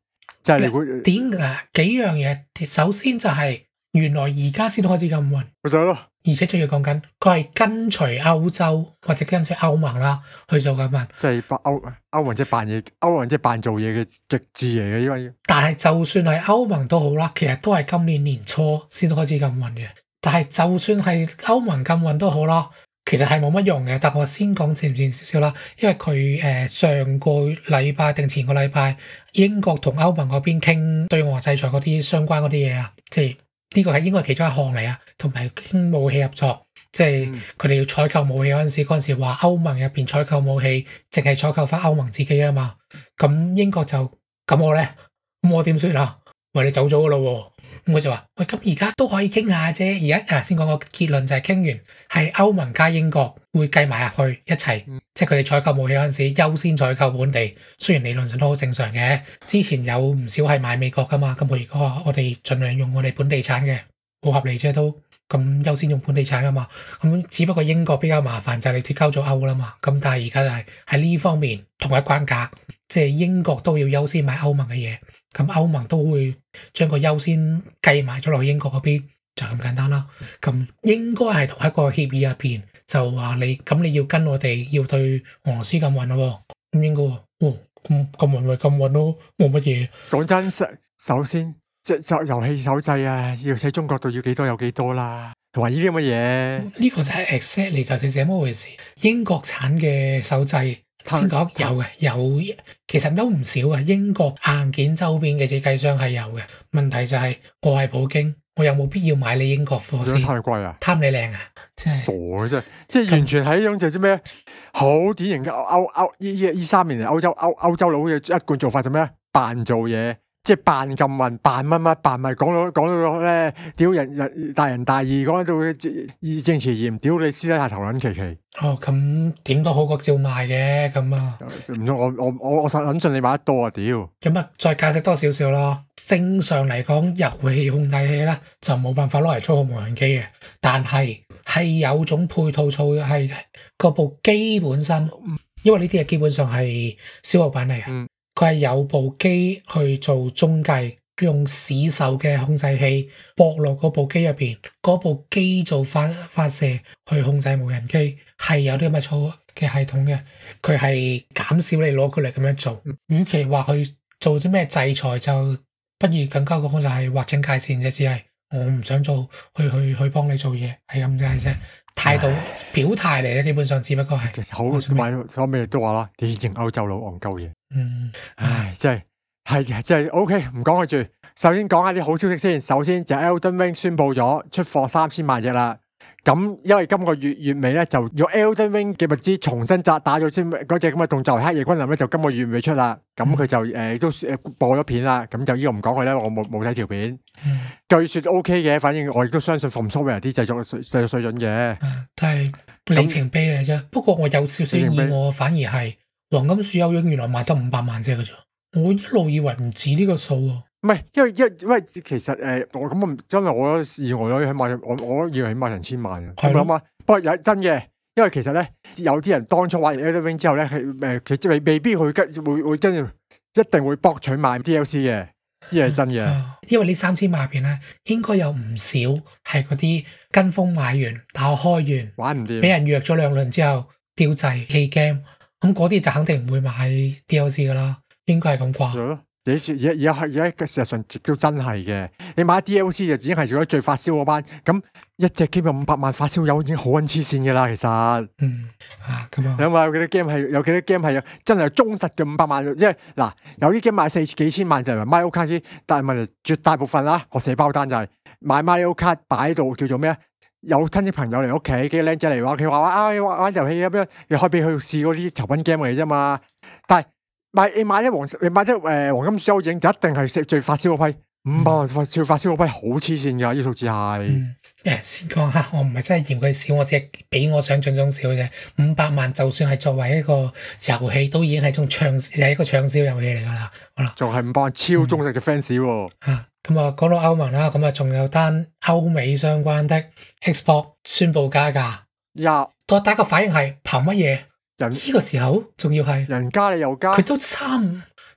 即係你估點嗱幾樣嘢？首先就係原來而家先開始禁運， 咪就係咯。 而且仲要講緊佢係跟隨歐洲或者跟隨歐盟啦去做禁運。 即係歐歐盟即係扮嘢，歐盟即係扮做嘢嘅極致嚟嘅，因為但係就算係歐盟都好啦，其實都係今年年初先開始禁運嘅。但係就算係歐盟禁運都好啦，其實係冇乜用嘅。但我先講前面少少啦，因為佢誒、呃、上個禮拜定前個禮拜，英國同歐盟嗰邊傾對外制裁嗰啲相關嗰啲嘢啊，即係呢個係應該係其中一項嚟啊，同埋傾武器合作，即係佢哋要採購武器嗰陣時，嗰陣時話歐盟入邊採購武器，淨係採購翻歐盟自己啊嘛。咁英國就咁我咧，咁我點算啊？喂，你走咗噶咯喎！咁佢就話：喂，咁而家都可以傾下啫。而家嗱先講個結論就係傾完，係歐盟加英國會計埋入去一齊，嗯、即係佢哋採購武器嗰陣時優先採購本地。雖然理論上都好正常嘅，之前有唔少係買美國噶嘛。咁我而家話我哋盡量用我哋本地產嘅，好合理啫都。咁優先用本地產噶嘛。咁只不過英國比較麻煩就係你脫鈎咗歐啦嘛。咁但係而家就係喺呢方面同一關卡，即係英國都要優先買歐盟嘅嘢。咁歐盟都會將個優先計埋咗落去英國嗰邊，就咁簡單啦。咁應該係同一個協議入邊，就話你咁你要跟我哋要對俄羅斯禁運咯。咁應該喎，哦咁禁運咪禁運咯，冇乜嘢。 講真，首先即係遊戲手掣啊，要喺中國度要幾多有幾多啦，同埋呢啲咁嘅嘢。 呢個就係 exactly 就係這麼回事。英國產嘅手掣。先講有嘅，有其實都唔少嘅。英國硬件周邊嘅設計商係有嘅。問題就係我係普京，我有冇必要買你英國貨先？ 太貴啊！ 貪你靚啊！真係傻嘅真係，即係完全係一種就係咩？好典型嘅歐歐呢呢呢三年嚟歐洲歐歐洲佬嘅一貫做法就咩？扮做嘢。即係扮禁運，扮乜乜，扮咪講到講到咧，屌人人大人大義，講到義正詞嚴，屌你私底下頭撚奇奇。 哦，咁點都好過照賣嘅，咁啊。 唔通我我我我實撚信你買得多啊？屌。 咁啊，再解釋多少少咯。正常嚟講，遊戲控制器咧就冇辦法攞嚟操控無人機嘅，但係係有種配套措係嗰部機本身，因為呢啲嘢基本上係消耗品嚟嘅。嗯佢係有部機去做中繼，用市售嘅控制器駁落嗰部機入邊，嗰部機做發發射去控制無人機，係有啲咁嘅操嘅系統嘅。佢係減少你攞佢嚟咁樣做，與其話去做啲咩制裁，就不如更加講就係劃清界線啫。只係我唔想做，去去去幫你做嘢，係咁解啫。態度表態嚟嘅，基本上只不過係好同埋後尾都話啦，典型歐洲佬戇鳩嘢。 嗯， 唉，真係係嘅，真係 O K，唔講佢住。首先講下啲好消息先。首先就 Elden Ring 宣布咗出貨三千萬隻啦。咁因為今個月月尾咧，就用 Elden Ring 嘅物資重新扎打咗先嗰隻咁嘅動作，黑夜君臨咧就今個月尾出啦。咁佢就誒、呃、都播咗片啦。咁就呢個唔講佢啦，我冇冇睇條片。嗯、據說 O K 嘅，反正我亦都相信 From Software 啲製作製作水準嘅。 但係里程碑嚟啫。不過我有少少意外，反而係黃金樹幽影原來賣得五百萬隻嘅啫。我一路以為唔止呢個數啊。 唔係，因為因為因為其實誒、呃，我咁我真係我意外咗起碼我我以為起碼成千萬嘅。我諗啊，不過有真嘅，因為其實咧有啲人當初玩完 Elden Ring 之後咧，係誒其實未未必會跟會會跟住一定會博取買 D L C 嘅，呢係真嘅、嗯。 因為呢三千萬入邊咧，應該有唔少係嗰啲跟風買完，但我開完玩唔掂， 俾人約咗兩輪之後掉掣棄 game，咁嗰啲就肯定唔會買 D L C 噶啦，應該係咁啩。 而而而家而家事實上亦都真係嘅，你買 D L C 就已經係做咗最發燒嗰班，咁一隻 game 有五百萬發燒友已經好撚黐線嘅啦，其實。嗯啊咁啊。你諗下有幾多 game 係有幾多 game 係真係忠實嘅五百萬，即係嗱有啲 game 買四幾千萬就係 Mario Kart 啲，但係問題絕大部分啦，我寫包單就係買 Mario Kart 擺喺度叫做咩啊？有親戚朋友嚟屋企，幾個僆仔嚟話佢話啊玩玩遊戲咁樣，又開俾佢試嗰啲籌品 game 嚟啫嘛，但係。買你買啲黃你買啲誒黃金收影就一定係食最發燒嗰批，五百萬發燒發燒嗰批好黐線噶，呢數字係。嗯，誒先講下，我唔係真係嫌佢少，我只係比我想象中少嘅。五百萬就算係作為一個遊戲，都已經係種暢係一個暢銷遊戲嚟噶啦。好啦， 仲係五百萬超忠實嘅 fans 喎。 啊，咁啊講到歐盟啦，咁啊仲有單歐美相關的 Xbox 宣布加價。 呀， 我第一個反應係憑乜嘢？呢個時候仲要係人加你又加， 佢都差唔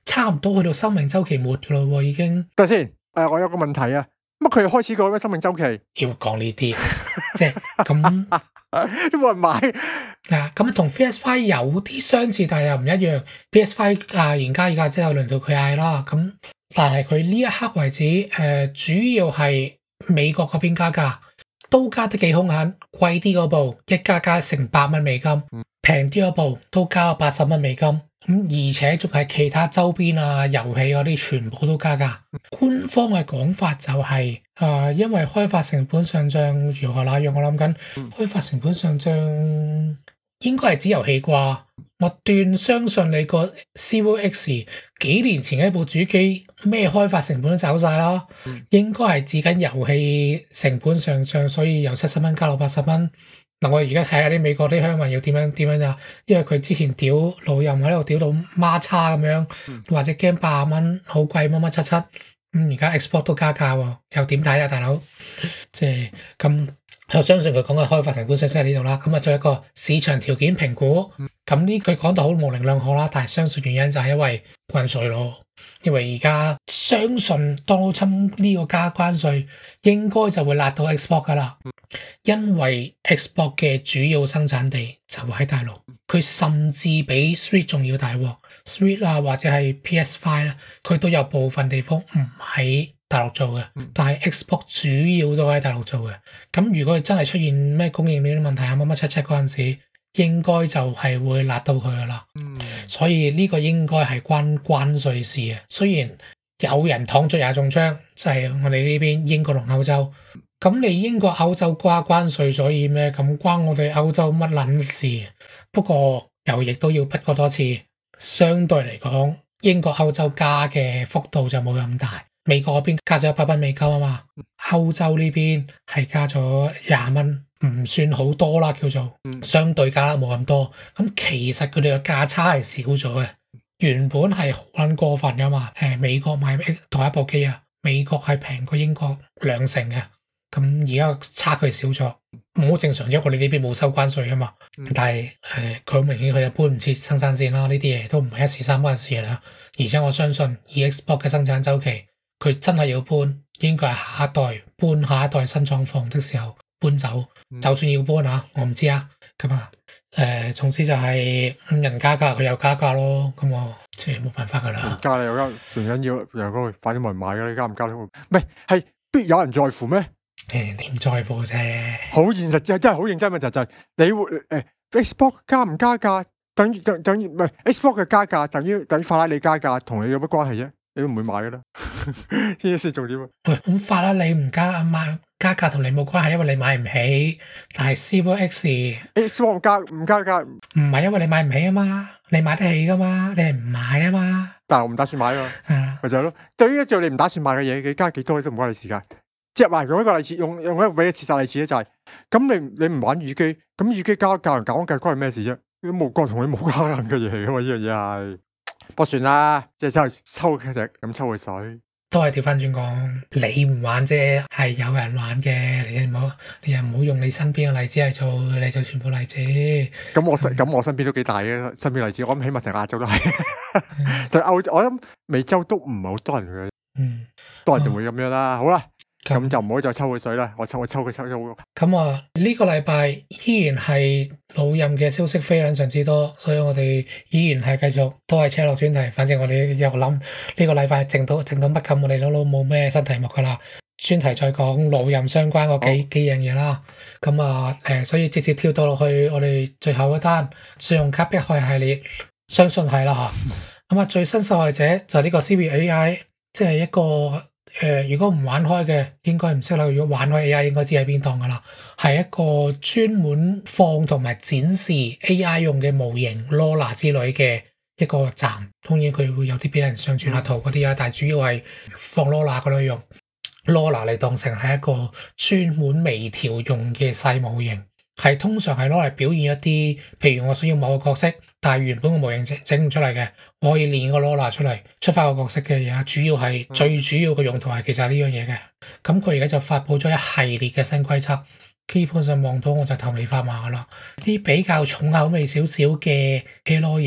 差唔多去到生命週期末噶咯喎，已經。 等下先，誒，我有個問題啊，乜佢又開始過咩生命週期？ 要講呢啲，即係咁都冇人買。 啊，咁同 P S Five 有啲相似，但係又唔一樣。P S Five 嗌完加而家之後輪到佢嗌啦，咁但係佢呢一刻為止，誒、呃、主要係美國嗰邊加價，都加得幾兇狠，貴啲嗰部一加加成百蚊美金，平啲嗰部都加八十蚊美金，咁而且仲係其他周邊啊、遊戲嗰啲全部都加價。官方嘅講法就係、是、啊、呃，因為開發成本上漲如何那樣，我諗緊開發成本上漲。應該係指遊戲啩，我斷相信你個 C O X 幾年前嘅一部主機咩開發成本都走晒啦，嗯、應該係指緊遊戲成本上漲，所以由七十蚊加到八十蚊。嗱，我而家睇下啲美國啲鄉民要點樣點樣咋，因為佢之前屌老任喺度屌到孖叉咁樣，嗯、或者驚八十蚊好貴乜乜七七，咁而家 Xbox 都加價喎，又點睇啊大佬？即係咁。我相信佢講嘅開發成本上升喺呢度啦，咁啊做一個市場條件評估，咁呢句講到好模棱兩可啦，但係相信原因就係因為關稅咯，因為而家相信 Donald Trump 呢個加關稅應該就會辣到 Xbox 噶啦，因為 Xbox 嘅主要生產地就喺大陸，佢甚至比 Switch 仲要大鑊 ，Switch 啊或者係 P S Five 啦，佢都有部分地方唔喺大陸做嘅，但係 Xbox 主要都喺大陸做嘅。咁如果佢真係出現咩供應鏈問題啊乜乜七七嗰陣時，應該就係會辣到佢噶啦。嗯、所以呢個應該係關關稅事嘅。雖然有人躺着也中槍，就係、是、我哋呢邊英國同歐洲。咁你英國歐洲瓜關稅，所以咩咁關我哋歐洲乜撚事？不過又亦都要不過多次，相對嚟講，英國歐洲加嘅幅度就冇咁大。美國嗰邊加咗一百蚊美金啊嘛，歐洲呢邊係加咗廿蚊，唔算好多啦，叫做相對加得冇咁多。咁其實佢哋嘅價差係少咗嘅，原本係好撚過分噶嘛。誒，美國買同一部機啊，美國係平過英國兩成嘅，咁而家差距少咗，唔好正常，因為我哋呢邊冇收關稅啊嘛。嗯、但係誒，佢好明顯佢就搬唔切生產線啦，呢啲嘢都唔係一時三刻嘅事啦。而且我相信以 Xbox 嘅生產週期，佢真係要搬，應該係下一代搬下一代新廠房的時候搬走。嗯、就算要搬啊，我唔知啊。咁啊，誒、呃，總之就係人加價，佢又加價咯。咁我即係冇辦法噶啦。加你又加，最緊要又嗰個反正冇人買噶，你加唔加都唔係係必有人在乎咩？誒，你唔在乎啫。好現實，真真係好認真問題就係、是、你會誒、欸、Xbox 加唔加價，等於等等於唔係 Xbox 嘅加價，等於等於法拉利加價，同你有乜關係啫？你都唔會買噶啦，呢啲先重點啊！喂，咁法拉利唔加買加價同你冇關係，因為你買唔起。但係 C O X，Xbox 加唔加價？唔係因為你買唔起啊嘛，你買得起噶嘛，你係唔買啊嘛。但係我唔打算買啊，咪就係咯。對於一樣你唔打算買嘅嘢，你加幾多都唔關你事㗎。即係話用一個例子，用用一個俾你切實例子咧，就係、是、咁你你唔玩耳機，咁耳機加價價講計關你咩事啫？都冇關同你冇關嘅嘢㗎嘛，呢樣嘢係。不過算啦，即係抽抽佢隻咁抽佢水，都係調翻轉講，你唔玩啫，係有人玩嘅，你唔好，你又唔好用你身邊嘅例子嚟做，你就全部例子。咁我身咁、嗯、我身邊都幾大嘅身邊例子，我諗起碼成亞洲都係，嗯、就歐洲，我諗美洲都唔係好多人嘅，嗯，多人就會咁樣啦。嗯、好啦。咁就唔好再抽佢水啦，我抽我抽佢抽咗好。咁啊，呢個禮拜依然係老任嘅消息非常之多，所以我哋依然係繼續都係車落專題。反正我哋又諗呢個禮拜靜到靜到不禁，我哋都都冇咩新題目噶啦。專題再講老任相關嗰幾、哦、幾樣嘢啦。咁啊，誒、呃，所以直接跳到落去我哋最後一單信用卡迫害系列，相信係啦吓。咁啊，最新受害者就係呢個 Siri A I， 即係一個。誒、呃，如果唔玩開嘅，應該唔識啦。如果玩開 A I， 應該知喺邊檔噶啦。係一個專門放同埋展示 A I 用嘅模型 Lola 之類嘅一個站。當然佢會有啲俾人上傳下圖嗰啲啦，但係主要係放 Lola 嗰類用 Lola 嚟當成係一個專門微調用嘅細模型。係通常係攞嚟表現一啲，譬如我想要某個角色，但係原本個模型整整唔出嚟嘅，我可以練個 Lola 出嚟，出翻個角色嘅嘢。主要係、嗯、最主要嘅用途係其實係呢樣嘢嘅。咁佢而家就發佈咗一系列嘅新規則，基本上望到我就頭尾發麻噶啦。啲比較重口味少少嘅 A I 嘢，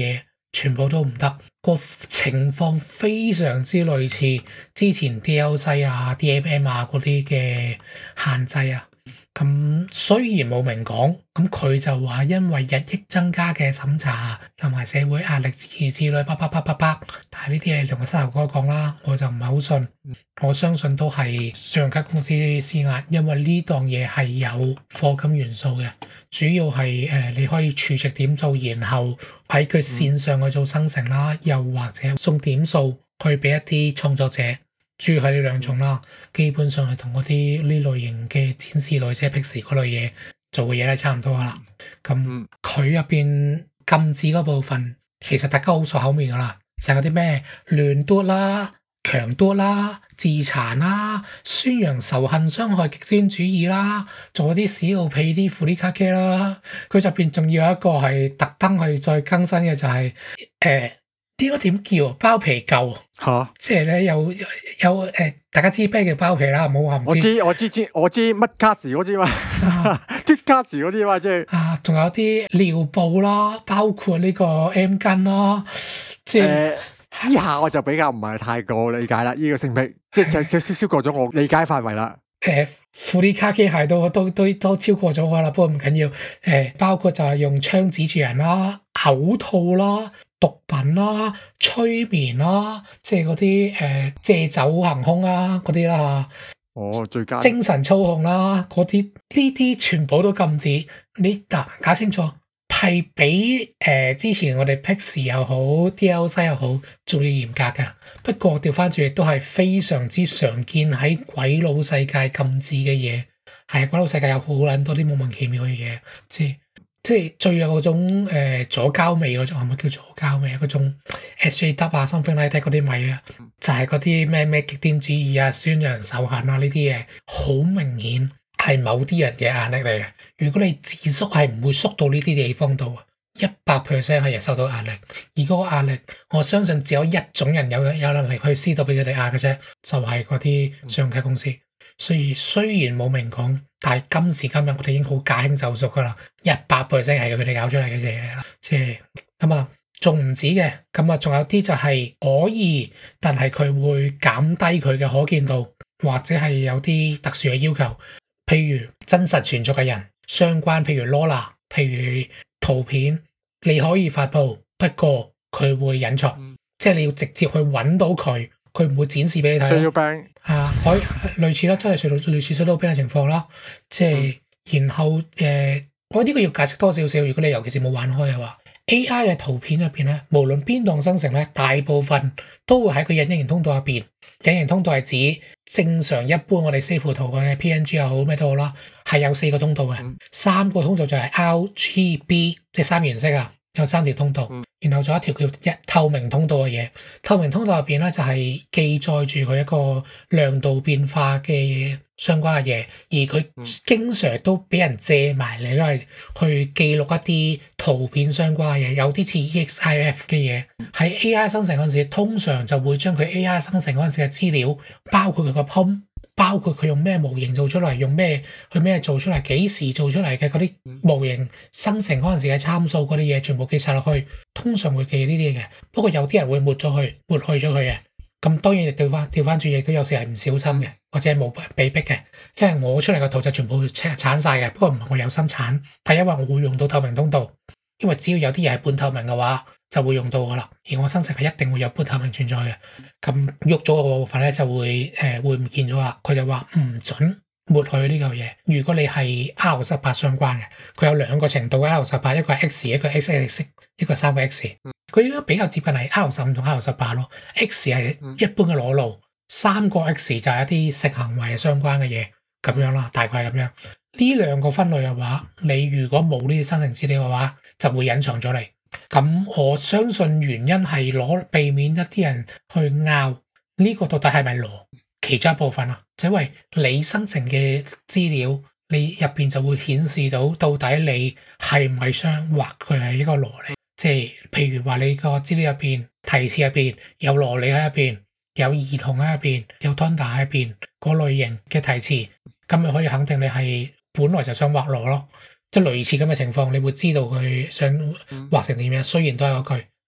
全部都唔得。個情況非常之類似之前 D L C 啊、D M M 啊嗰啲嘅限制啊。咁雖然冇明講，咁佢就話因為日益增加嘅審查同埋社會壓力之之類，叭叭叭叭叭。但係呢啲嘢同個膝頭哥講啦，我就唔係好信。我相信都係信用卡公司施壓，因為呢檔嘢係有課金元素嘅，主要係誒、呃、你可以儲值點數，然後喺佢線上去做生成啦，又或者送點數去俾一啲創作者。主要係呢兩種啦，基本上係同嗰啲呢類型嘅展示類即係 Pixie 嗰類嘢做嘅嘢咧差唔多啦。咁佢入邊禁止嗰部分，其實大家好熟口面噶啦，就係嗰啲咩亂嘟啦、強嘟啦、自殘啦、宣揚仇恨、傷害極端主義啦，做啲屎尿屁啲 free 卡機啦。佢入邊仲要有一個係特登去再更新嘅，就係、是、誒。呃應該點叫包皮垢嚇？即係咧有有誒、呃，大家知咩叫包皮啦？唔好話唔知。我知我知知我知乜卡士嗰啲嘛，啲卡士嗰啲嘛，即係啊，仲有啲尿布啦，包括呢個 M 巾啦，即係呢、 呃、下我就比較唔係太過理解啦。呢、這個性癖即係少少少過咗我理解範圍啦。 誒，富利卡機械都都都都超過咗我啦，不過唔緊要。誒、呃，包括就係用槍指住人啦、嘔吐啦。毒品啦、催眠啦，即係嗰啲誒借酒行兇啊嗰啲啦。 哦，最佳精神操控啦，嗰啲呢啲全部都禁止。你嗱搞清楚，係比誒之前我哋 Pixie 又好 D L C 又好做啲嚴格㗎。不過調翻轉亦都係非常之常見喺鬼佬世界禁止嘅嘢。係鬼佬世界有好撚多啲莫名其妙嘅嘢，即係。即係最有嗰種誒、呃、左膠味嗰種，係咪叫左膠味啊？嗰種 S J W 啊、something like that 嗰啲味啊，就係嗰啲咩咩極端主義啊、宣揚仇恨啊呢啲嘢，好明顯係某啲人嘅壓力嚟嘅。如果你自縮係唔會縮到呢啲地方度，一百 percent 係人受到壓力。而嗰個壓力，我相信只有一種人有有能力去施到俾佢哋壓嘅啫，就係嗰啲信用卡公司。所以雖然冇明講，但係今時今日我哋已經好駕輕就熟噶啦，一百 percent 係佢哋搞出嚟嘅嘢嚟啦。即係咁啊，仲唔止嘅，咁啊仲有啲就係可以，但係佢會減低佢嘅可見度，或者係有啲特殊嘅要求，譬如真實存在嘅人相關，譬如 Lola， 譬如圖片你可以發布，不過佢會隱藏，嗯、即係你要直接去揾到佢。佢唔會展示俾你睇。水到冰啊，可以類似啦，真係水到類似水到冰嘅情況啦。即係、嗯、然後誒、呃，我呢個要解釋多少少。如果你尤其是冇玩開嘅話 ，A I 嘅圖片入邊咧，無論邊檔生成咧，大部分都會喺個隱形通道入邊。隱形通道係指正常一般我哋 save 圖嘅 P N G 又好咩都好啦，係有四個通道嘅，嗯、三個通道就係 R G B， 即係三原色啊。有三條通道，嗯、然後仲有一條叫一透明通道嘅嘢。透明通道入邊咧就係、是、記載住佢一個亮度變化嘅相關嘅嘢，而佢經常都俾人借埋嚟，都係去記錄一啲圖片相關嘅嘢。有啲似 E X I F 嘅嘢喺 A I 生成嗰陣時，通常就會將佢 A I 生成嗰陣時嘅資料，包括佢個 prompt，包括佢用咩模型做出嚟，用咩去咩做出嚟，幾時做出嚟嘅嗰啲模型生成嗰陣時嘅參數嗰啲嘢，全部記晒落去。通常會記呢啲嘢嘅，不過有啲人會抹咗去，抹去咗佢嘅。咁當然亦調翻調翻轉，亦都有時係唔小心嘅，或者係冇被逼嘅。因為我出嚟嘅圖就全部鏟晒嘅，不過唔係我有心鏟，係因為我會用到透明通道。因為只要有啲嘢係半透明嘅話，就會用到我啦。而我生成係一定會有半透明存在嘅。咁喐咗個部分咧就會誒、呃、會唔見咗啦。佢就話唔準抹去呢嚿嘢。如果你係 R 十八相關嘅，佢有兩個程度嘅 R 十八，一個係 X， 一個 X X， 一個三個 X。佢應該比較接近係 R 十五同 R 十八咯。X 係一般嘅裸露，三個 X 就係一啲性行為相關嘅嘢咁樣啦，大概係咁樣。呢兩個分類嘅話，你如果冇呢啲生成資料嘅話，就會隱藏咗你。咁我相信原因係攞避免一啲人去拗呢個到底係咪裸其中一部分啊，就因為你生成嘅資料，你入邊就會顯示到到底你係唔係雙或佢係一個裸嚟。即係譬如話你個資料入邊提示入邊有蘿莉喺入邊，有兒童喺入邊，有 Donda 喺入邊嗰類型嘅提示，咁你可以肯定你係本來就想畫裸咯。即係類似咁嘅情況，你會知道佢想畫成點樣。雖然都係嗰句，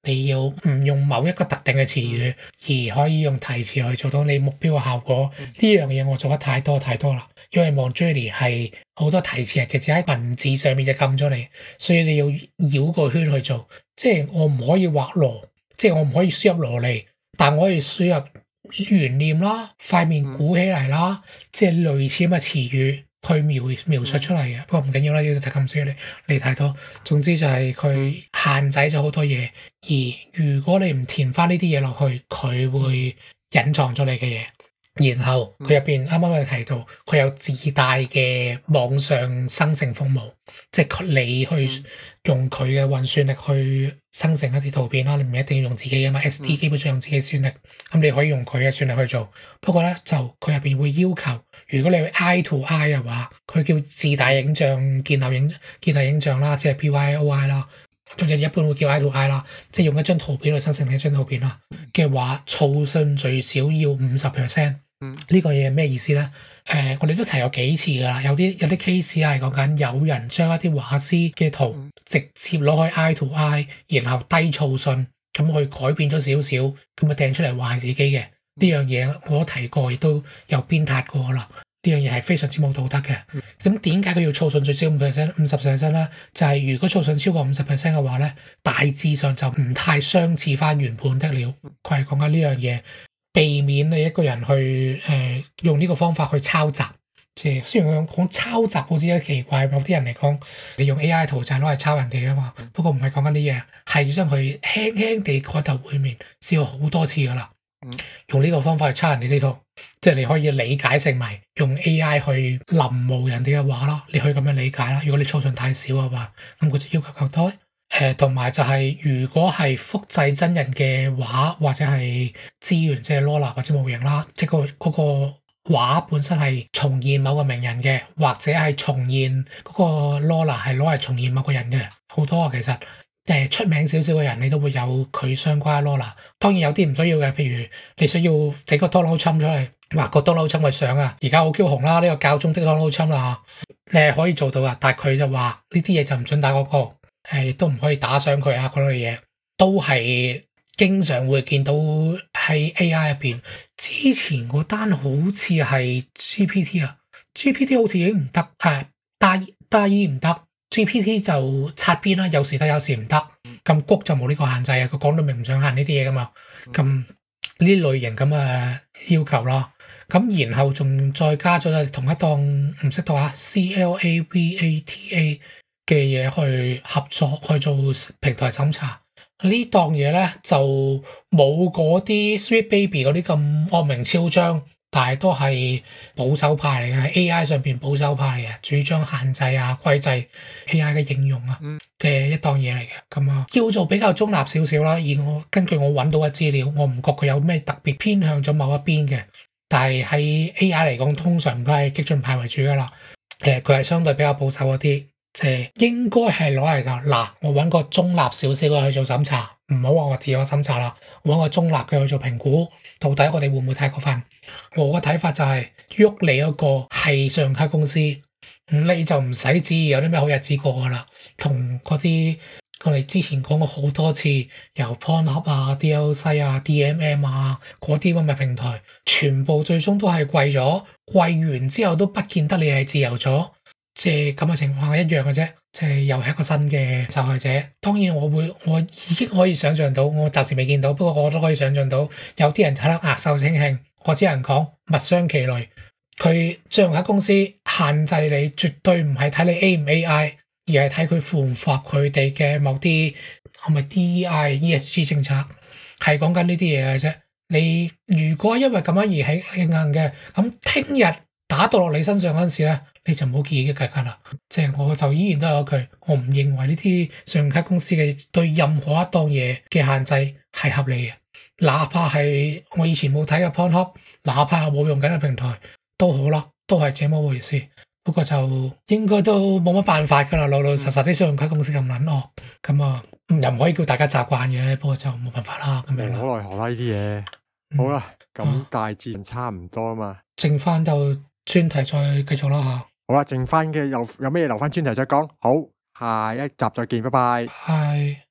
你要唔用某一個特定嘅詞語，而可以用提詞去做到你目標嘅效果。呢樣嘢我做得太多太多啦，因為 Mondjourney 係好多提詞係直接喺文字上面就撳咗你，所以你要繞個圈去做。即係我唔可以畫螺，即係我唔可以輸入蘿莉，但我可以輸入懸念啦、塊面鼓起嚟啦，即係類似咁嘅詞語。去描描述出嚟嘅，不過唔緊要啦，要睇咁少你你太多。總之就係佢限制咗好多嘢，而如果你唔填翻呢啲嘢落去，佢會隱藏咗你嘅嘢。然後佢入邊啱啱有提到，佢有自帶嘅網上生成服務，即係你去用佢嘅運算力去生成一啲圖片啦。你唔一定要用自己嘅嘛 ，X D 基本上用自己算力，咁你可以用佢嘅算力去做。不過咧，就佢入邊會要求，如果你去 eye to eye 嘅話，佢叫自帶影像建立影建立影像啦，即係 P Y O I 啦。我哋一般會叫 eye to eye 啦，即係用一張圖片去生成一張圖片啦嘅話，儲信最少要五十 percent。呢個嘢係咩意思咧？誒、呃，我哋都提過幾次㗎啦。有啲有啲 case 係講緊有人將一啲畫師嘅圖直接攞去 eye to eye，然後低儲信，咁佢改變咗少少，咁啊掟出嚟話係自己嘅。呢樣嘢我都提過，亦都有鞭撻過啦。呢樣嘢係非常之冇道德嘅。咁點解佢要儲信最少五 percent、五十 percent 咧？就係、是、如果儲信超過五十 percent 嘅話咧，大致上就唔太相似翻原本的了。佢係講緊呢樣嘢。避免你一個人去誒、呃、用呢個方法去抄襲，即係雖然我講抄襲好似有啲奇怪，有啲人嚟講你用 A I 圖就係攞嚟抄人哋啊嘛。不過唔係講緊呢嘢，係要將佢輕輕地改頭換面，試過好多次噶啦。用呢個方法去抄人哋呢套，即係你可以理解成為用 A I 去臨摹人哋嘅畫啦。你可以咁樣理解啦。如果你儲信太少嘅話，咁佢就要求夠多。誒同埋就係、是，如果係複製真人嘅畫或者係資源，即係 Loola 或者模型啦，即係個嗰個畫本身係重現某個名人嘅，或者係重現嗰個 Loola 係攞嚟重現某個人嘅，好多啊其實。誒出名少少嘅人，你都會有佢相關 Loola。當然有啲唔需要嘅，譬如你需要整個 Donald Trump 出嚟，畫個 Donald Trump 嘅相啊，而家好 Q 紅啦，呢、這個教宗的 Donald Trump 啦，你係可以做到啊，但係佢就話呢啲嘢就唔准打廣告。誒，都唔可以打賞佢啊！嗰類嘢都係經常會見到喺 A I 入邊。之前嗰單好似係 G P T 啊 ，G P T 好似已經唔得，誒，DALL-E DALL-E 唔得 ，G P T 就擦邊啦，有時得有時唔得。咁谷就冇呢個限制啊，佢講到明唔想限呢啲嘢噶嘛。咁呢類型咁嘅要求啦，咁然後仲再加咗同一檔唔識讀啊 C L A V A T A。嘅嘢去合作去做平台審查，呢檔嘢咧就冇嗰啲 Sweet Baby 嗰啲咁惡名昭彰，但係都係保守派嚟嘅 A I 上邊保守派嚟嘅，主張限制啊規制 A I 嘅應用啊嘅一檔嘢嚟嘅，咁啊叫做比較中立少少啦。而我根據我揾到嘅資料，我唔覺佢有咩特別偏向咗某一邊嘅，但係喺 A I 嚟講，通常都係激進派為主噶啦。誒，佢係相對比較保守嗰啲。即係應該係攞嚟就嗱，我揾個中立少少嘅去做審查，唔好話我自我審查啦，揾個中立嘅去做評估，到底我哋會唔會太過分？我嘅睇法就係、是、喐你嗰個係信用卡公司，咁你就唔使旨意有啲咩好日子過噶啦。同嗰啲我哋之前講過好多次，由 Pornhub 啊、D L C 啊、D M M 啊嗰啲咁嘅平台，全部最終都係貴咗，貴完之後都不見得你係自由咗。即係咁嘅情況係一樣嘅啫，即係又係一個新嘅受害者。當然我會，我已經可以想象到，我暫時未見到，不過我都可以想象到，有啲人就喺度額手稱慶。我只能講物傷其類，佢信用卡公司限制你，絕對唔係睇你 A 唔 A I， 而係睇佢符唔符合佢哋嘅某啲係咪 D E I、E S G 政策，係講緊呢啲嘢嘅啫。你如果因為咁樣而起起硬嘅，咁聽日打到落你身上嗰陣時咧，你就唔好結結格格啦。即係我就依然都有一句，我唔認為呢啲信用卡公司嘅對任何一檔嘢嘅限制係合理嘅，哪怕係我以前冇睇嘅 Pornhub，哪怕我冇用緊嘅平台都好啦，都係這麼回事。不過就應該都冇乜辦法噶啦，老老實實啲信用卡公司咁撚惡，咁啊又唔可以叫大家習慣嘅，不過就冇辦法啦，咁樣啦。 無可奈何啦呢啲嘢。好啦，咁大致差唔多啊嘛， 剩翻就專題再繼續啦吓。 好啦，剩翻嘅有有咩留翻專題再講。好，下一集再見，拜拜。 係。